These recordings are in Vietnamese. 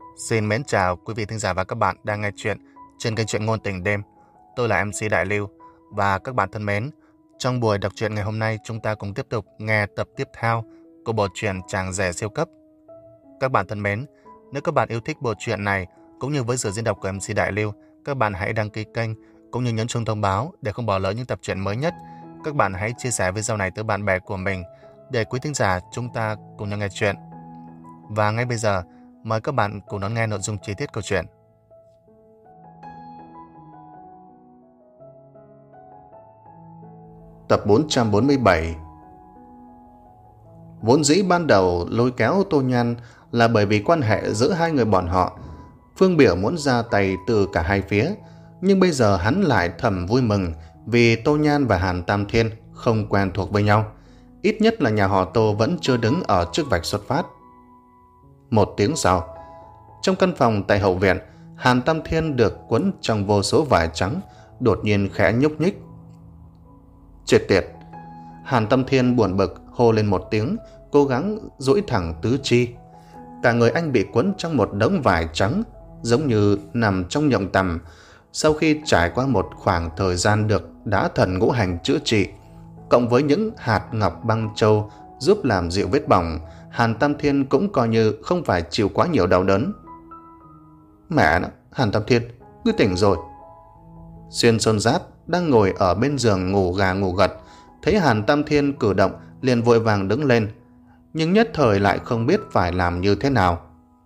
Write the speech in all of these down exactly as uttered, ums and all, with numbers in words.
Xin mến chào quý vị thính giả và các bạn đang nghe chuyện trên kênh truyện ngôn tình đêm. Tôi là em xê Đại Lưu và các bạn thân mến, trong buổi đọc truyện ngày hôm nay chúng ta cùng tiếp tục nghe tập tiếp theo của bộ truyện Chàng rể siêu cấp. Các bạn thân mến, nếu các bạn yêu thích bộ truyện này cũng như với sự diễn đọc của em xê Đại Lưu, các bạn hãy đăng ký kênh cũng như nhấn chuông thông báo để không bỏ lỡ những tập truyện mới nhất. Các bạn hãy chia sẻ video này tới bạn bè của mình để quý thính giả chúng ta cùng nhau nghe chuyện. Và ngay bây giờ, mời các bạn cùng đón nghe nội dung chi tiết câu chuyện. Tập bốn trăm bốn mươi bảy. Vốn dĩ ban đầu lôi kéo Tô Nhan là bởi vì quan hệ giữa hai người bọn họ. Phương Biểu muốn ra tay từ cả hai phía, nhưng bây giờ hắn lại thầm vui mừng vì Tô Nhan và Hàn Tam Thiên không quen thuộc với nhau. Ít nhất là nhà họ Tô vẫn chưa đứng ở trước vạch xuất phát. Một tiếng sau, trong căn phòng tại hậu viện, Hàn Tam Thiên được quấn trong vô số vải trắng, đột nhiên khẽ nhúc nhích. Chết tiệt! Hàn Tam Thiên buồn bực hô lên một tiếng, cố gắng duỗi thẳng tứ chi. Cả người anh bị quấn trong một đống vải trắng, giống như nằm trong nhộng tằm. Sau khi trải qua một khoảng thời gian được đá thần ngũ hành chữa trị, cộng với những hạt ngọc băng châu giúp làm dịu vết bỏng, Hàn Tam Thiên cũng coi như không phải chịu quá nhiều đau đớn. Mẹ nó, Hàn Tam Thiên, ngươi tỉnh rồi. Xuyên Sơn Giáp đang ngồi ở bên giường ngủ gà ngủ gật, thấy Hàn Tam Thiên cử động liền vội vàng đứng lên, nhưng nhất thời lại không biết phải làm như thế nào.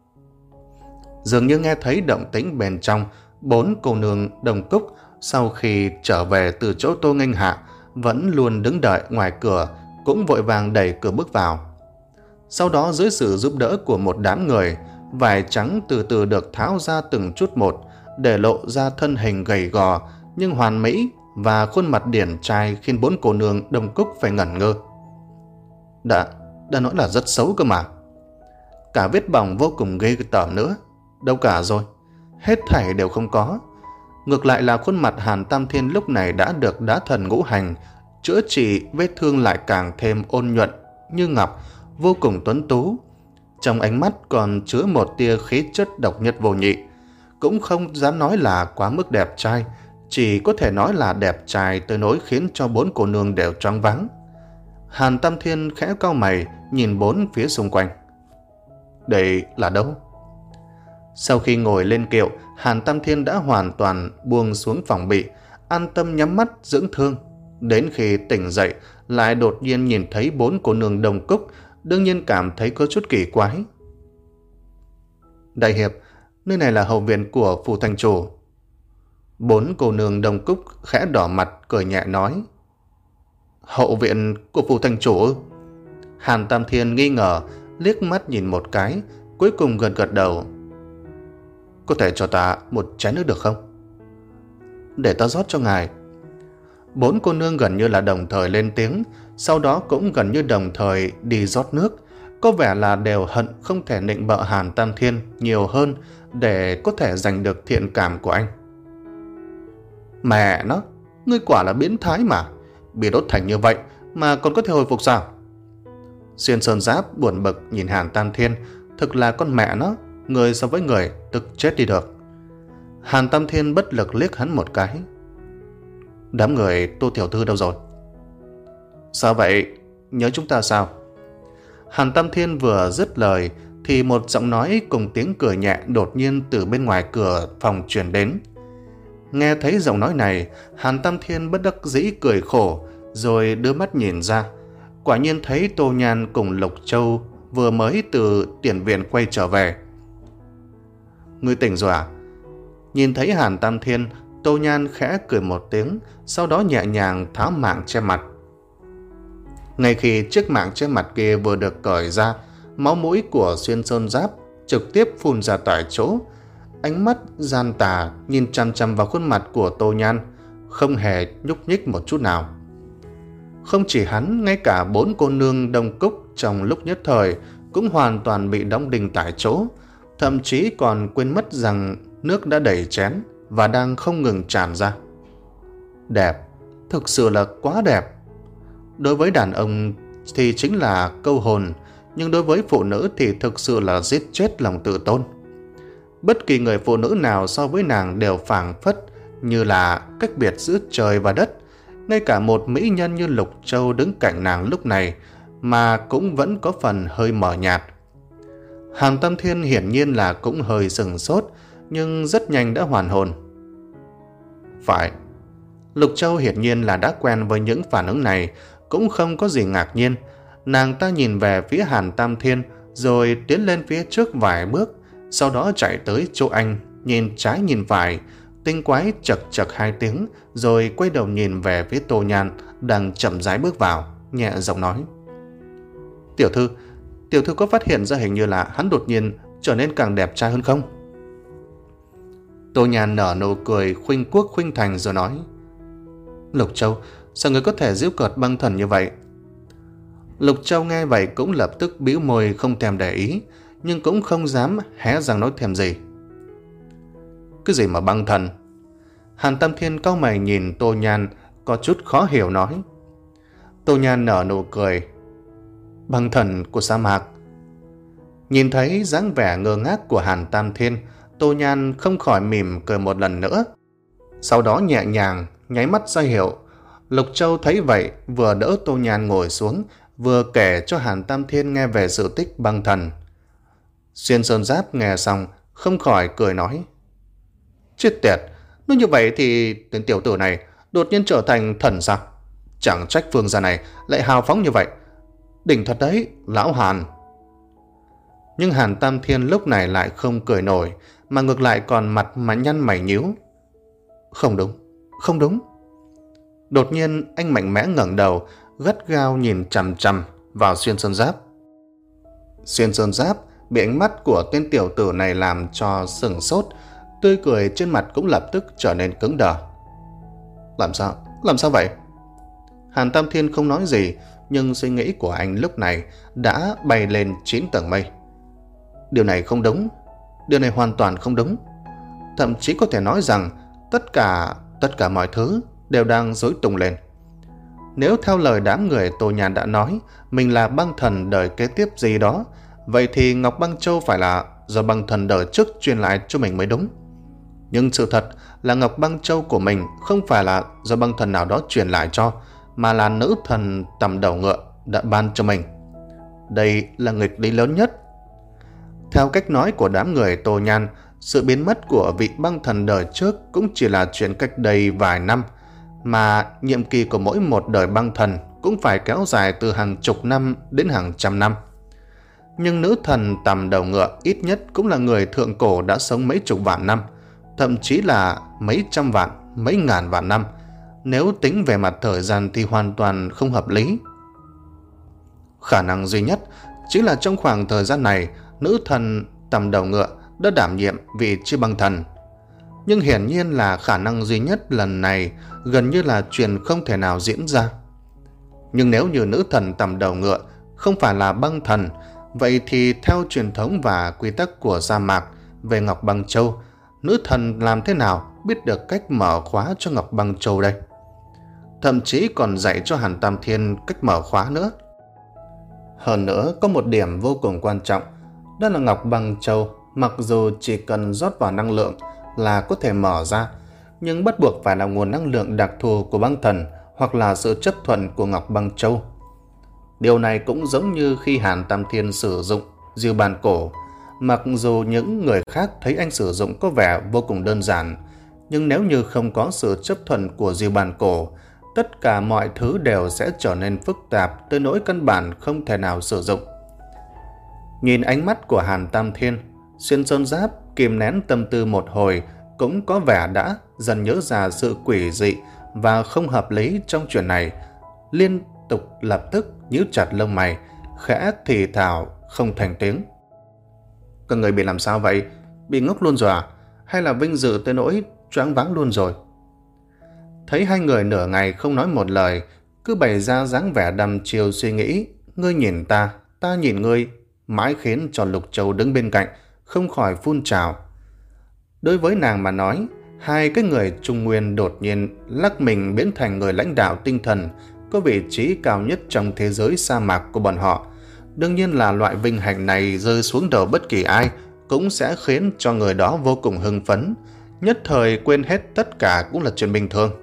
Dường như nghe thấy động tĩnh bên trong, bốn cô nương Đồng Cúc sau khi trở về từ chỗ Tô Nghênh Hạ vẫn luôn đứng đợi ngoài cửa, cũng vội vàng đẩy cửa bước vào. Sau đó dưới sự giúp đỡ của một đám người, vải trắng từ từ được tháo ra từng chút một, để lộ ra thân hình gầy gò nhưng hoàn mỹ và khuôn mặt điển trai khiến bốn cô nương Đồng Cúc phải ngẩn ngơ. Đã, đã nói là rất xấu cơ mà. Cả vết bỏng vô cùng ghê tởm nữa. Đâu cả rồi, hết thảy đều không có. Ngược lại là khuôn mặt Hàn Tam Thiên lúc này đã được đá thần ngũ hành chữa trị, vết thương lại càng thêm ôn nhuận như ngọc, vô cùng tuấn tú. Trong ánh mắt còn chứa một tia khí chất độc nhất vô nhị. Cũng không dám nói là quá mức đẹp trai, chỉ có thể nói là đẹp trai tới nỗi khiến cho bốn cô nương đều choáng váng. Hàn Tam Thiên khẽ cau mày nhìn bốn phía xung quanh. Đây là đâu? Sau khi ngồi lên kiệu, Hàn Tam Thiên đã hoàn toàn buông xuống phòng bị, an tâm nhắm mắt dưỡng thương. Đến khi tỉnh dậy, lại đột nhiên nhìn thấy bốn cô nương Đồng Cúc, đương nhiên cảm thấy có chút kỳ quái. Đại hiệp, nơi này là hậu viện của phủ thành chủ. Bốn cô nương Đồng Cúc khẽ đỏ mặt cười nhẹ nói. Hậu viện của phủ thành chủ? Hàn Tam Thiên nghi ngờ, liếc mắt nhìn một cái, cuối cùng gật gật đầu. Có thể cho ta một chén nước được không? Để ta rót cho ngài. Bốn cô nương gần như là đồng thời lên tiếng, sau đó cũng gần như đồng thời đi rót nước, có vẻ là đều hận không thể nịnh bợ Hàn Tam Thiên nhiều hơn để có thể giành được thiện cảm của anh. Mẹ nó, ngươi quả là biến thái mà, bị đốt thành như vậy mà còn có thể hồi phục sao? Xuyên Sơn Giáp buồn bực nhìn Hàn Tam Thiên, thực là con mẹ nó, người so với người tức chết đi được. Hàn Tam Thiên bất lực liếc hắn một cái. Đám người Tô tiểu thư đâu rồi? Sao vậy? Nhớ chúng ta sao? Hàn Tam Thiên vừa dứt lời thì một giọng nói cùng tiếng cười nhẹ đột nhiên từ bên ngoài cửa phòng truyền đến. Nghe thấy giọng nói này, Hàn Tam Thiên bất đắc dĩ cười khổ, rồi đưa mắt nhìn ra. Quả nhiên thấy Tô Nhan cùng Lục Châu vừa mới từ tiền viện quay trở về. Ngươi tỉnh rồi à? Nhìn thấy Hàn Tam Thiên, Tô Nhan khẽ cười một tiếng, sau đó nhẹ nhàng tháo mạng che mặt. Ngay khi chiếc mạng che mặt kia vừa được cởi ra, máu mũi của Xuyên Sơn Giáp trực tiếp phun ra tại chỗ. Ánh mắt gian tà nhìn chăm chăm vào khuôn mặt của Tô Nhan, không hề nhúc nhích một chút nào. Không chỉ hắn, ngay cả bốn cô nương Đồng Cúc trong lúc nhất thời cũng hoàn toàn bị đóng đinh tại chỗ, thậm chí còn quên mất rằng nước đã đầy chén và đang không ngừng tràn ra. Đẹp, thực sự là quá đẹp. Đối với đàn ông thì chính là câu hồn, nhưng đối với phụ nữ thì thực sự là giết chết lòng tự tôn. Bất kỳ người phụ nữ nào so với nàng đều phảng phất như là cách biệt giữa trời và đất. Ngay cả một mỹ nhân như Lục Châu đứng cạnh nàng lúc này mà cũng vẫn có phần hơi mờ nhạt. Hàn Tam Thiên hiển nhiên là cũng hơi sừng sốt, nhưng rất nhanh đã hoàn hồn. Phải. Lục Châu hiển nhiên là đã quen với những phản ứng này, cũng không có gì ngạc nhiên. Nàng ta nhìn về phía Hàn Tam Thiên rồi tiến lên phía trước vài bước, sau đó chạy tới chỗ anh, nhìn trái nhìn phải, tinh quái chật chật hai tiếng, rồi quay đầu nhìn về phía Tô Nhan đang chậm rãi bước vào, nhẹ giọng nói: Tiểu thư, tiểu thư có phát hiện ra hình như là hắn đột nhiên trở nên càng đẹp trai hơn không? Tô Nhan nở nụ cười khuynh quốc khuynh thành rồi nói: Lục Châu, sao người có thể giễu cợt Băng Thần như vậy? Lục Châu nghe vậy cũng lập tức bĩu môi không thèm để ý, nhưng cũng không dám hé răng nói thêm gì. Cái gì mà Băng Thần? Hàn Tam Thiên cau mày nhìn Tô Nhan, có chút khó hiểu nói. Tô Nhan nở nụ cười: Băng Thần của sa mạc. Nhìn thấy dáng vẻ ngơ ngác của Hàn Tam Thiên, Tô Nhan không khỏi mỉm cười một lần nữa, sau đó nhẹ nhàng nháy mắt ra hiệu. Lục Châu thấy vậy, vừa đỡ Tô Nhan ngồi xuống, vừa kể cho Hàn Tam Thiên nghe về sự tích Băng Thần. Xuyên Sơn Giáp nghe xong không khỏi cười nói: Chết tiệt, nếu như vậy thì tên tiểu tử này đột nhiên trở thành thần sao? Chẳng trách phương gia này lại hào phóng như vậy. Đỉnh thật đấy, lão Hàn. Nhưng Hàn Tam Thiên lúc này lại không cười nổi, mà ngược lại còn mặt mà nhăn mày nhíu. Không đúng, không đúng. Đột nhiên anh mạnh mẽ ngẩng đầu, gắt gao nhìn chằm chằm vào Xuyên Sơn Giáp. Xuyên Sơn Giáp bị ánh mắt của tên tiểu tử này làm cho sừng sốt, tươi cười trên mặt cũng lập tức trở nên cứng đờ. Làm sao? Làm sao vậy? Hàn Tam Thiên không nói gì, nhưng suy nghĩ của anh lúc này đã bay lên chín tầng mây. Điều này không đúng, điều này hoàn toàn không đúng. Thậm chí có thể nói rằng tất cả, tất cả mọi thứ đều đang rối tung lên. Nếu theo lời đám người Tô Nhan đã nói mình là Băng Thần đời kế tiếp gì đó, vậy thì Ngọc Băng Châu phải là do Băng Thần đời trước truyền lại cho mình mới đúng. Nhưng sự thật là Ngọc Băng Châu của mình không phải là do Băng Thần nào đó truyền lại cho, mà là nữ thần tầm đầu ngựa đã ban cho mình. Đây là nghịch lý lớn nhất. Theo cách nói của đám người Tô Nhan, sự biến mất của vị Băng Thần đời trước cũng chỉ là chuyện cách đây vài năm, mà nhiệm kỳ của mỗi một đời Băng Thần cũng phải kéo dài từ hàng chục năm đến hàng trăm năm. Nhưng nữ thần tầm đầu ngựa ít nhất cũng là người thượng cổ đã sống mấy chục vạn năm, thậm chí là mấy trăm vạn, mấy ngàn vạn năm. Nếu tính về mặt thời gian thì hoàn toàn không hợp lý. Khả năng duy nhất chính là trong khoảng thời gian này, nữ thần tầm đầu ngựa đã đảm nhiệm vị trí Băng Thần. Nhưng hiển nhiên là khả năng duy nhất lần này gần như là chuyện không thể nào diễn ra. Nhưng nếu như nữ thần tầm đầu ngựa không phải là Băng Thần, vậy thì theo truyền thống và quy tắc của sa mạc về Ngọc Băng Châu, nữ thần làm thế nào biết được cách mở khóa cho Ngọc Băng Châu đây? Thậm chí còn dạy cho Hàn Tam Thiên cách mở khóa nữa. Hơn nữa có một điểm vô cùng quan trọng, đó là Ngọc Băng Châu mặc dù chỉ cần rót vào năng lượng là có thể mở ra, nhưng bắt buộc phải là nguồn năng lượng đặc thù của Băng Thần hoặc là sự chấp thuận của Ngọc Băng Châu. Điều này cũng giống như khi Hàn Tam Thiên sử dụng diêu bàn cổ. Mặc dù những người khác thấy anh sử dụng có vẻ vô cùng đơn giản, nhưng nếu như không có sự chấp thuận của diêu bàn cổ, tất cả mọi thứ đều sẽ trở nên phức tạp tới nỗi căn bản không thể nào sử dụng. Nhìn ánh mắt của Hàn Tam Thiên, Xuyên Sơn Giáp kìm nén tâm tư một hồi, cũng có vẻ đã dần nhớ ra sự quỷ dị và không hợp lý trong chuyện này, liên tục lập tức nhíu chặt lông mày, khẽ thì thào không thành tiếng. Các người bị làm sao vậy? Bị ngốc luôn rồi à? Hay là vinh dự tới nỗi choáng váng luôn rồi? Thấy hai người nửa ngày không nói một lời, cứ bày ra dáng vẻ đăm chiêu suy nghĩ, ngươi nhìn ta, ta nhìn ngươi, mãi khiến cho Lục Châu đứng bên cạnh không khỏi phun trào. Đối với nàng mà nói, hai cái người Trung Nguyên đột nhiên lắc mình biến thành người lãnh đạo tinh thần có vị trí cao nhất trong thế giới sa mạc của bọn họ. Đương nhiên là loại vinh hạnh này rơi xuống đầu bất kỳ ai cũng sẽ khiến cho người đó vô cùng hưng phấn, nhất thời quên hết tất cả cũng là chuyện bình thường.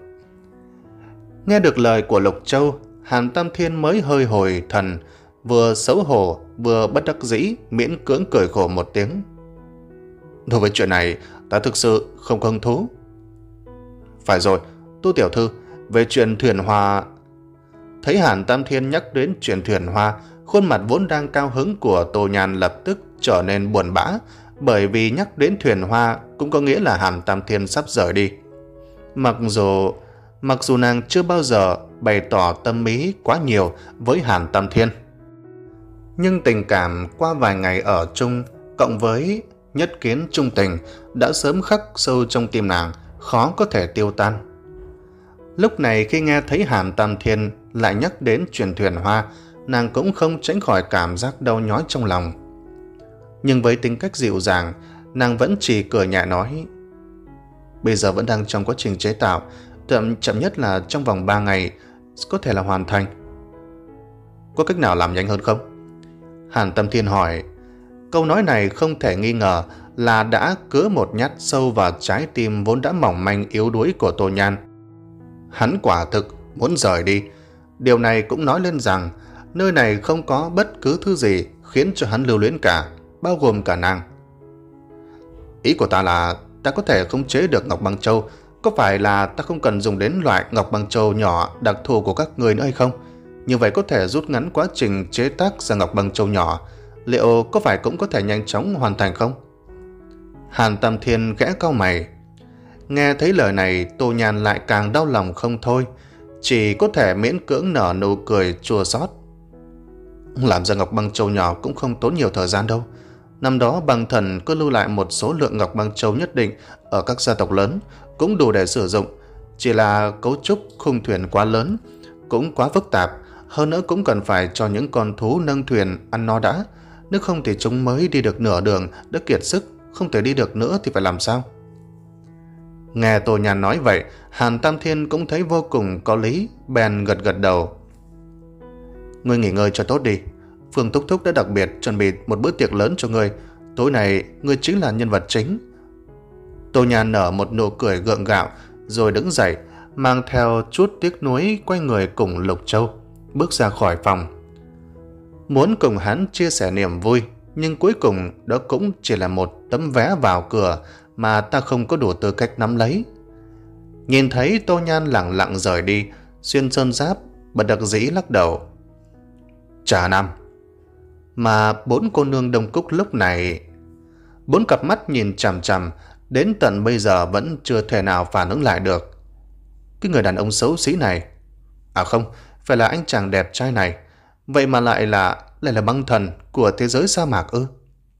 Nghe được lời của Lục Châu, Hàn Tam Thiên mới hơi hồi thần, vừa xấu hổ vừa bất đắc dĩ, miễn cưỡng cười khổ một tiếng. Đối với chuyện này, ta thực sự không có hứng thú. Phải rồi, Tu tiểu thư, về chuyện thuyền hoa... Thấy Hàn Tam Thiên nhắc đến chuyện thuyền hoa, khuôn mặt vốn đang cao hứng của Tô Nhan lập tức trở nên buồn bã, bởi vì nhắc đến thuyền hoa cũng có nghĩa là Hàn Tam Thiên sắp rời đi. Mặc dù mặc dù nàng chưa bao giờ bày tỏ tâm ý quá nhiều với Hàn Tam Thiên, nhưng tình cảm qua vài ngày ở chung cộng với nhất kiến trung tình đã sớm khắc sâu trong tim nàng, khó có thể tiêu tan. Lúc này khi nghe thấy Hàn Tam Thiên lại nhắc đến chuyện thuyền hoa, nàng cũng không tránh khỏi cảm giác đau nhói trong lòng. Nhưng với tính cách dịu dàng, nàng vẫn chỉ cười nhẹ nói: bây giờ vẫn đang trong quá trình chế tạo, chậm chậm nhất là trong vòng ba ngày có thể là hoàn thành. Có cách nào làm nhanh hơn không? Hàn Tam Thiên hỏi. Câu nói này không thể nghi ngờ là đã cứa một nhát sâu vào trái tim vốn đã mỏng manh yếu đuối của Tô Nhan. Hắn quả thực muốn rời đi. Điều này cũng nói lên rằng nơi này không có bất cứ thứ gì khiến cho hắn lưu luyến cả, bao gồm cả nàng. Ý của ta là ta có thể khống chế được Ngọc Băng Châu. Có phải là ta không cần dùng đến loại Ngọc Băng Châu nhỏ đặc thù của các người nữa hay không? Như vậy có thể rút ngắn quá trình chế tác ra Ngọc Băng Châu nhỏ. Liệu có phải cũng có thể nhanh chóng hoàn thành không? Hàn Tam Thiên khẽ cau mày. Nghe thấy lời này, Tô Nhan lại càng đau lòng không thôi, chỉ có thể miễn cưỡng nở nụ cười chua xót. Làm ra Ngọc Băng Châu nhỏ cũng không tốn nhiều thời gian đâu. Năm đó băng thần có lưu lại một số lượng Ngọc Băng Châu nhất định ở các gia tộc lớn, cũng đủ để sử dụng. Chỉ là cấu trúc khung thuyền quá lớn, cũng quá phức tạp, hơn nữa cũng cần phải cho những con thú nâng thuyền ăn no đã. Nếu không thì chúng mới đi được nửa đường đã kiệt sức, không thể đi được nữa thì phải làm sao? Nghe Tô Nhan nói vậy, Hàn Tam Thiên cũng thấy vô cùng có lý, bèn gật gật đầu. Ngươi nghỉ ngơi cho tốt đi. Phương Thúc Thúc đã đặc biệt chuẩn bị một bữa tiệc lớn cho ngươi. Tối nay ngươi chính là nhân vật chính. Tô Nhan nở một nụ cười gượng gạo, rồi đứng dậy, mang theo chút tiếc nuối quay người cùng Lục Châu, bước ra khỏi phòng. Muốn cùng hắn chia sẻ niềm vui, nhưng cuối cùng đó cũng chỉ là một tấm vé vào cửa mà ta không có đủ tư cách nắm lấy. Nhìn thấy Tô Nhan lặng lặng rời đi, Xuyên Sơn Giáp bất đắc dĩ lắc đầu. Trà Nam. Mà bốn cô nương Đông Cúc lúc này, bốn cặp mắt nhìn chằm chằm, đến tận bây giờ vẫn chưa thể nào phản ứng lại được. Cái người đàn ông xấu xí này, à không, phải là anh chàng đẹp trai này, vậy mà lại là lại là băng thần của thế giới sa mạc ư?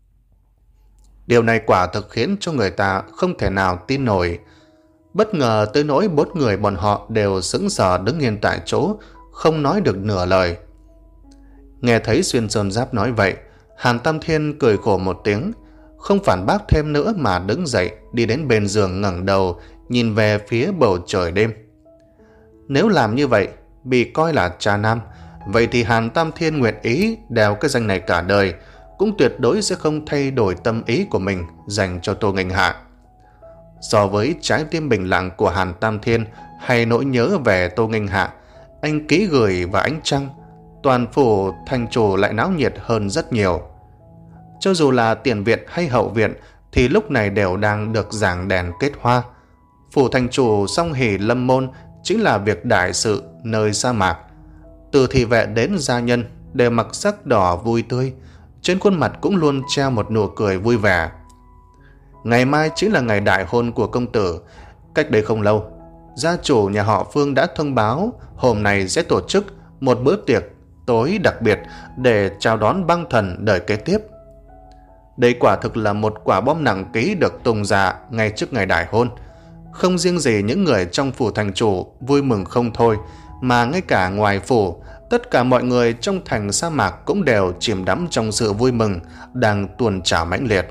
Điều này quả thực khiến cho người ta không thể nào tin nổi. Bất ngờ tới nỗi bốn người bọn họ đều sững sờ đứng yên tại chỗ, không nói được nửa lời. Nghe thấy Xuyên Sơn Giáp nói vậy, Hàn Tam Thiên cười khổ một tiếng, không phản bác thêm nữa mà đứng dậy đi đến bên giường, ngẩng đầu nhìn về phía bầu trời đêm. Nếu làm như vậy bị coi là trà nam, vậy thì Hàn Tam Thiên nguyện ý đeo cái danh này cả đời, cũng tuyệt đối sẽ không thay đổi tâm ý của mình dành cho Tô Nghênh Hạ. So với trái tim bình lặng của Hàn Tam Thiên hay nỗi nhớ về Tô Nghênh Hạ, anh Ký Gửi và Ánh Trăng, toàn phủ thành chủ lại náo nhiệt hơn rất nhiều. Cho dù là tiền viện hay hậu viện thì lúc này đều đang được giảng đèn kết hoa. Phủ thành chủ song hỷ lâm môn chính là việc đại sự nơi sa mạc. Từ thị vệ đến gia nhân đều mặc sắc đỏ vui tươi, trên khuôn mặt cũng luôn treo một nụ cười vui vẻ. Ngày mai chính là ngày đại hôn của công tử. Cách đây không lâu, gia chủ nhà họ Phương đã thông báo hôm nay sẽ tổ chức một bữa tiệc tối đặc biệt để chào đón băng thần đời kế tiếp. Đây quả thực là một quả bom nặng ký được tung ra ngay trước ngày đại hôn. Không riêng gì những người trong phủ thành chủ vui mừng không thôi, mà ngay cả ngoài phủ, tất cả mọi người trong thành sa mạc cũng đều chìm đắm trong sự vui mừng đang tuôn trào mãnh liệt.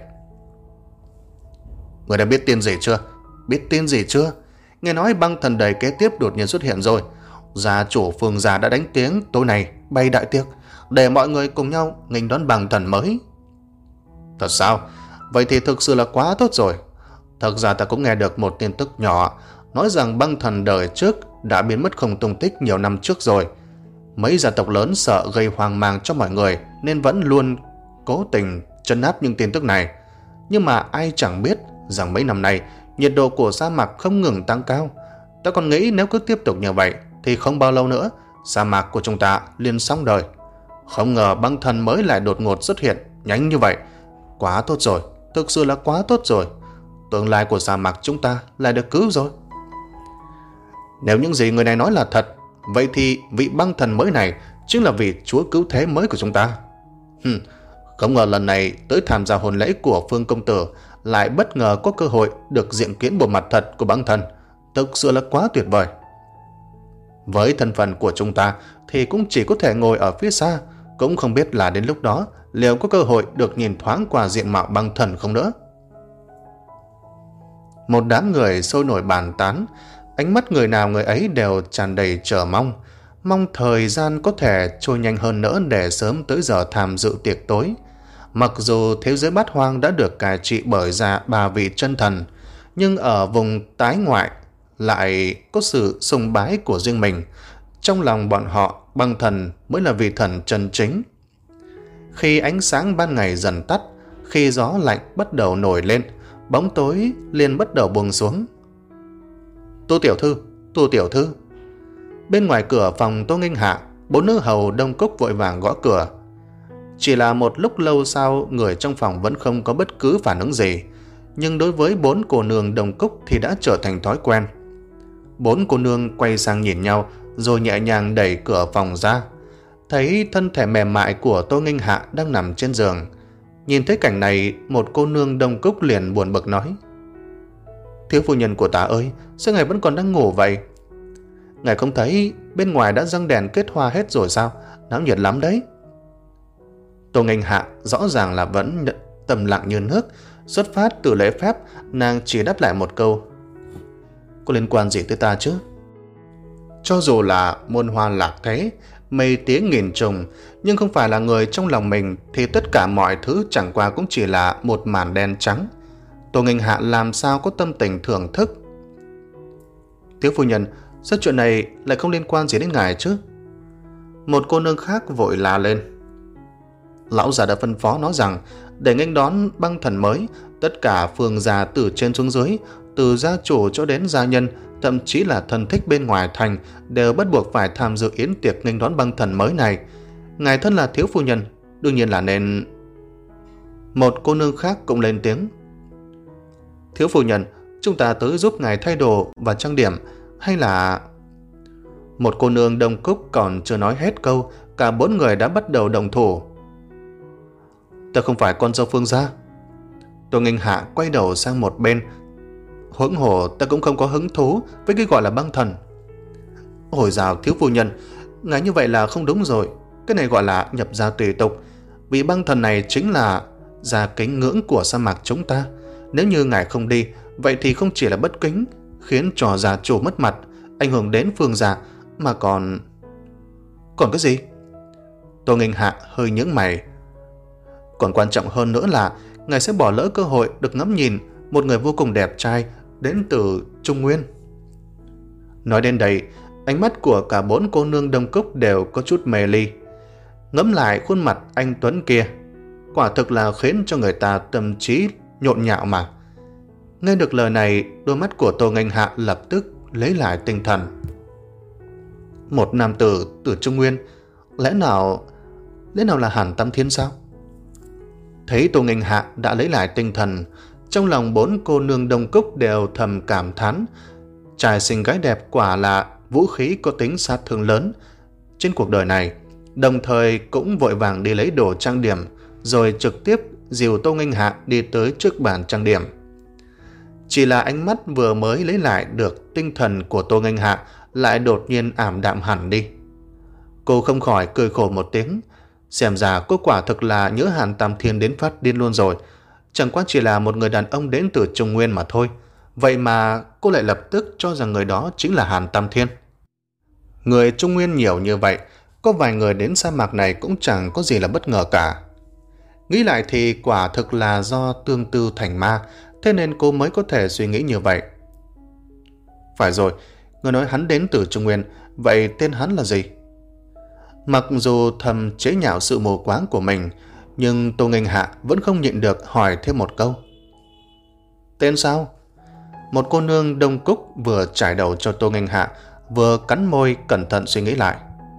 Người đã biết tin gì chưa? Biết tin gì chưa? Nghe nói băng thần đời kế tiếp đột nhiên xuất hiện rồi. Gia chủ Phương gia đã đánh tiếng tối nay bày đại tiệc để mọi người cùng nhau nghênh đón băng thần mới. Thật sao? vậy thì thực sự là quá tốt rồi. Thật ra ta cũng nghe được một tin tức nhỏ, nói rằng băng thần đời trước đã biến mất không tung tích nhiều năm trước rồi. Mấy gia tộc lớn sợ gây hoang mang cho mọi người nên vẫn luôn cố tình trấn áp những tin tức này. Nhưng mà ai chẳng biết rằng mấy năm nay nhiệt độ của sa mạc không ngừng tăng cao. Ta còn nghĩ nếu cứ tiếp tục như vậy thì không bao lâu nữa sa mạc của chúng ta liền xong đời. Không ngờ băng thần mới lại đột ngột xuất hiện nhanh như vậy. Quá tốt rồi, thực sự là quá tốt rồi. Tương lai của sa mạc chúng ta lại được cứu rồi. Nếu những gì người này nói là thật, vậy thì vị băng thần mới này chính là vị chúa cứu thế mới của chúng ta. Hừm, không ngờ lần này tới tham gia hôn lễ của Phương công tử lại bất ngờ có cơ hội được diện kiến bộ mặt thật của băng thần. Thực sự là quá tuyệt vời. Với thân phận của chúng ta thì cũng chỉ có thể ngồi ở phía xa, cũng không biết là đến lúc đó liệu có cơ hội được nhìn thoáng qua diện mạo băng thần không nữa. Một đám người sôi nổi bàn tán, ánh mắt người nào người ấy đều tràn đầy chờ mong, mong thời gian có thể trôi nhanh hơn nữa để sớm tới giờ tham dự tiệc tối. Mặc dù thế giới bát hoang đã được cai trị bởi ra ba vị chân thần, nhưng ở vùng tái ngoại lại có sự sùng bái của riêng mình. Trong lòng bọn họ, băng thần mới là vị thần chân chính. Khi ánh sáng ban ngày dần tắt, khi gió lạnh bắt đầu nổi lên, bóng tối liền bắt đầu buông xuống. Tô tiểu thư, Tô tiểu thư. Bên ngoài cửa phòng Tô Nghênh Hạ, bốn nữ hầu Đông Cúc vội vàng gõ cửa. Chỉ là một lúc lâu sau, người trong phòng vẫn không có bất cứ phản ứng gì, nhưng đối với bốn cô nương Đông Cúc thì đã trở thành thói quen. Bốn cô nương quay sang nhìn nhau rồi nhẹ nhàng đẩy cửa phòng ra, thấy thân thể mềm mại của Tô Nghênh Hạ đang nằm trên giường. Nhìn thấy cảnh này, một cô nương Đông Cúc liền buồn bực nói: Thiếu phu nhân của ta ơi, sao ngài vẫn còn đang ngủ vậy? Ngài không thấy bên ngoài đã răng đèn kết hoa hết rồi sao? Náo nhiệt lắm đấy. Tô Nghênh Hạ rõ ràng là vẫn trầm lặng như nước. Xuất phát từ lễ phép, nàng chỉ đáp lại một câu: Có liên quan gì tới ta chứ? Cho dù là muôn hoa lạc thế, mây tía nghìn trùng, nhưng không phải là người trong lòng mình thì tất cả mọi thứ chẳng qua cũng chỉ là một màn đen trắng. Tô Nghênh Hạ làm sao có tâm tình thưởng thức. Thiếu phu nhân, sao chuyện này lại không liên quan gì đến ngài chứ? Một cô nương khác vội la lên. Lão già đã phân phó nói rằng để nghênh đón băng thần mới, tất cả phường già từ trên xuống dưới, từ gia chủ cho đến gia nhân, thậm chí là thân thích bên ngoài thành đều bắt buộc phải tham dự yến tiệc nghênh đón băng thần mới này. Ngài thân là thiếu phu nhân, đương nhiên là nên... Một cô nương khác cũng lên tiếng. Thiếu phu nhân, chúng ta tới giúp ngài thay đồ và trang điểm, hay là... Một cô nương Đông Cúc còn chưa nói hết câu, cả bốn người đã bắt đầu đồng thủ. Ta không phải con dâu Phương gia. Tô Nghênh Hạ quay đầu sang một bên. Huống hồ ta cũng không có hứng thú với cái gọi là băng thần. Hồi dào thiếu phu nhân, ngài như vậy là không đúng rồi. Cái này gọi là nhập gia tùy tục. Vì băng thần này chính là gia kính ngưỡng của sa mạc chúng ta. Nếu như ngài không đi, vậy thì không chỉ là bất kính, khiến cho gia chủ mất mặt, ảnh hưởng đến Phương gia, mà còn... Còn cái gì? Tô Nghênh Hạ hơi nhướng mày. Còn quan trọng hơn nữa là ngài sẽ bỏ lỡ cơ hội được ngắm nhìn một người vô cùng đẹp trai đến từ Trung Nguyên. Nói đến đây, ánh mắt của cả bốn cô nương Đông Cúc đều có chút mê ly. Ngẫm lại khuôn mặt anh tuấn kia, quả thực là khiến cho người ta tâm trí nhộn nhạo mà. Nghe được lời này, đôi mắt của Tô Nghênh Hạ lập tức lấy lại tinh thần. Một nam tử từ Trung Nguyên, lẽ nào lẽ nào là Hàn Tam Thiên sao? Thấy Tô Nghênh Hạ đã lấy lại tinh thần, trong lòng bốn cô nương Đông Cúc đều thầm cảm thán. Trai xinh gái đẹp quả là vũ khí có tính sát thương lớn trên cuộc đời này. Đồng thời cũng vội vàng đi lấy đồ trang điểm, rồi trực tiếp dìu Tô Nghênh Hạ đi tới trước bàn trang điểm. Chỉ là ánh mắt vừa mới lấy lại được tinh thần của Tô Nghênh Hạ lại đột nhiên ảm đạm hẳn đi. Cô không khỏi cười khổ một tiếng. Xem ra cô quả thực là nhớ Hàn Tam Thiên đến phát điên luôn rồi. Chẳng qua chỉ là một người đàn ông đến từ Trung Nguyên mà thôi. Vậy mà cô lại lập tức cho rằng người đó chính là Hàn Tam Thiên. Người Trung Nguyên nhiều như vậy, có vài người đến sa mạc này cũng chẳng có gì là bất ngờ cả. Nghĩ lại thì quả thực là do tương tư thành ma, thế nên cô mới có thể suy nghĩ như vậy. Phải rồi, người nói hắn đến từ Trung Nguyên, vậy tên hắn là gì? Mặc dù thầm chế nhạo sự mù quáng của mình, nhưng Tô Nghênh Hạ vẫn không nhịn được hỏi thêm một câu. Tên sao? Một cô nương Đông Cúc vừa trải đầu cho Tô Nghênh Hạ, vừa cắn môi cẩn thận suy nghĩ lại.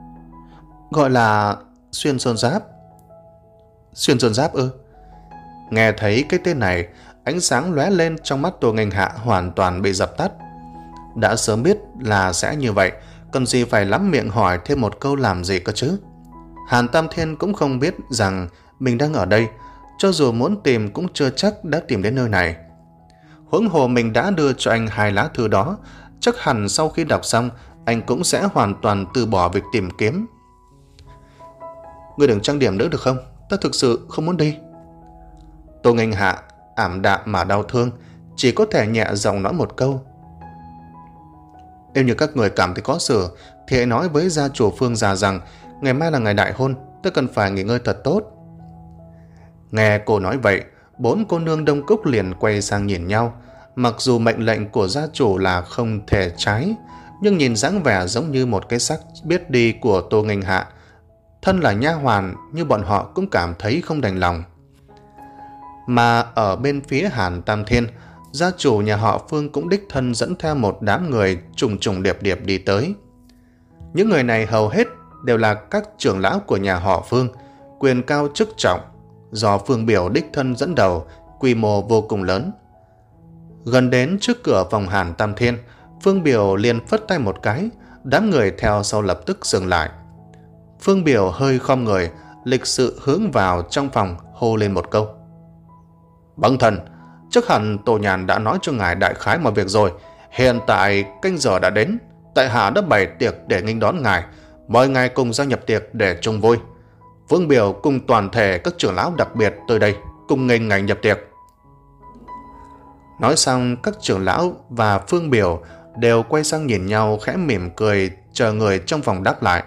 Gọi là Xuyên Sơn Giáp. Xuyên Sơn Giáp ư? Nghe thấy cái tên này, ánh sáng lóe lên trong mắt Tô Nghênh Hạ hoàn toàn bị dập tắt. Đã sớm biết là sẽ như vậy, cần gì phải lắm miệng hỏi thêm một câu làm gì cơ chứ? Hàn Tam Thiên cũng không biết rằng mình đang ở đây, cho dù muốn tìm cũng chưa chắc đã tìm đến nơi này. Huống hồ mình đã đưa cho anh hai lá thư đó, chắc hẳn sau khi đọc xong, anh cũng sẽ hoàn toàn từ bỏ việc tìm kiếm. Ngươi đừng trang điểm nữa được không? Ta thực sự không muốn đi. Tô Nghênh Hạ ảm đạm mà đau thương, chỉ có thể nhẹ giọng nói một câu. Nếu như các người cảm thấy có xử, thì hãy nói với gia chủ Phương già rằng ngày mai là ngày đại hôn, tôi cần phải nghỉ ngơi thật tốt. Nghe cô nói vậy, bốn cô nương Đông Cúc liền quay sang nhìn nhau. Mặc dù mệnh lệnh của gia chủ là không thể trái, nhưng nhìn dáng vẻ giống như một cái xác biết đi của Tô Nghênh Hạ, thân là nha hoàn như bọn họ cũng cảm thấy không đành lòng. Mà ở bên phía Hàn Tam Thiên, gia chủ nhà họ Phương cũng đích thân dẫn theo một đám người trùng trùng điệp điệp đi tới. Những người này hầu hết đều là các trưởng lão của nhà họ Phương, quyền cao chức trọng, do Phương Biểu đích thân dẫn đầu, quy mô vô cùng lớn. Gần đến trước cửa phòng Hàn Tam Thiên, Phương Biểu liền phất tay một cái, đám người theo sau lập tức dừng lại. Phương Biểu hơi khom người, lịch sự hướng vào trong phòng hô lên một câu. Băng thần, chắc hẳn Tô Nhàn đã nói cho ngài đại khái mọi việc rồi. Hiện tại canh giờ đã đến, tại hạ đã bày tiệc để nghênh đón ngài, mời ngài cùng gia nhập tiệc để chung vui. Phương Biểu cùng toàn thể các trưởng lão đặc biệt tới đây cùng nghênh ngài nhập tiệc. Nói xong, các trưởng lão và Phương Biểu đều quay sang nhìn nhau khẽ mỉm cười, chờ người trong phòng đáp lại.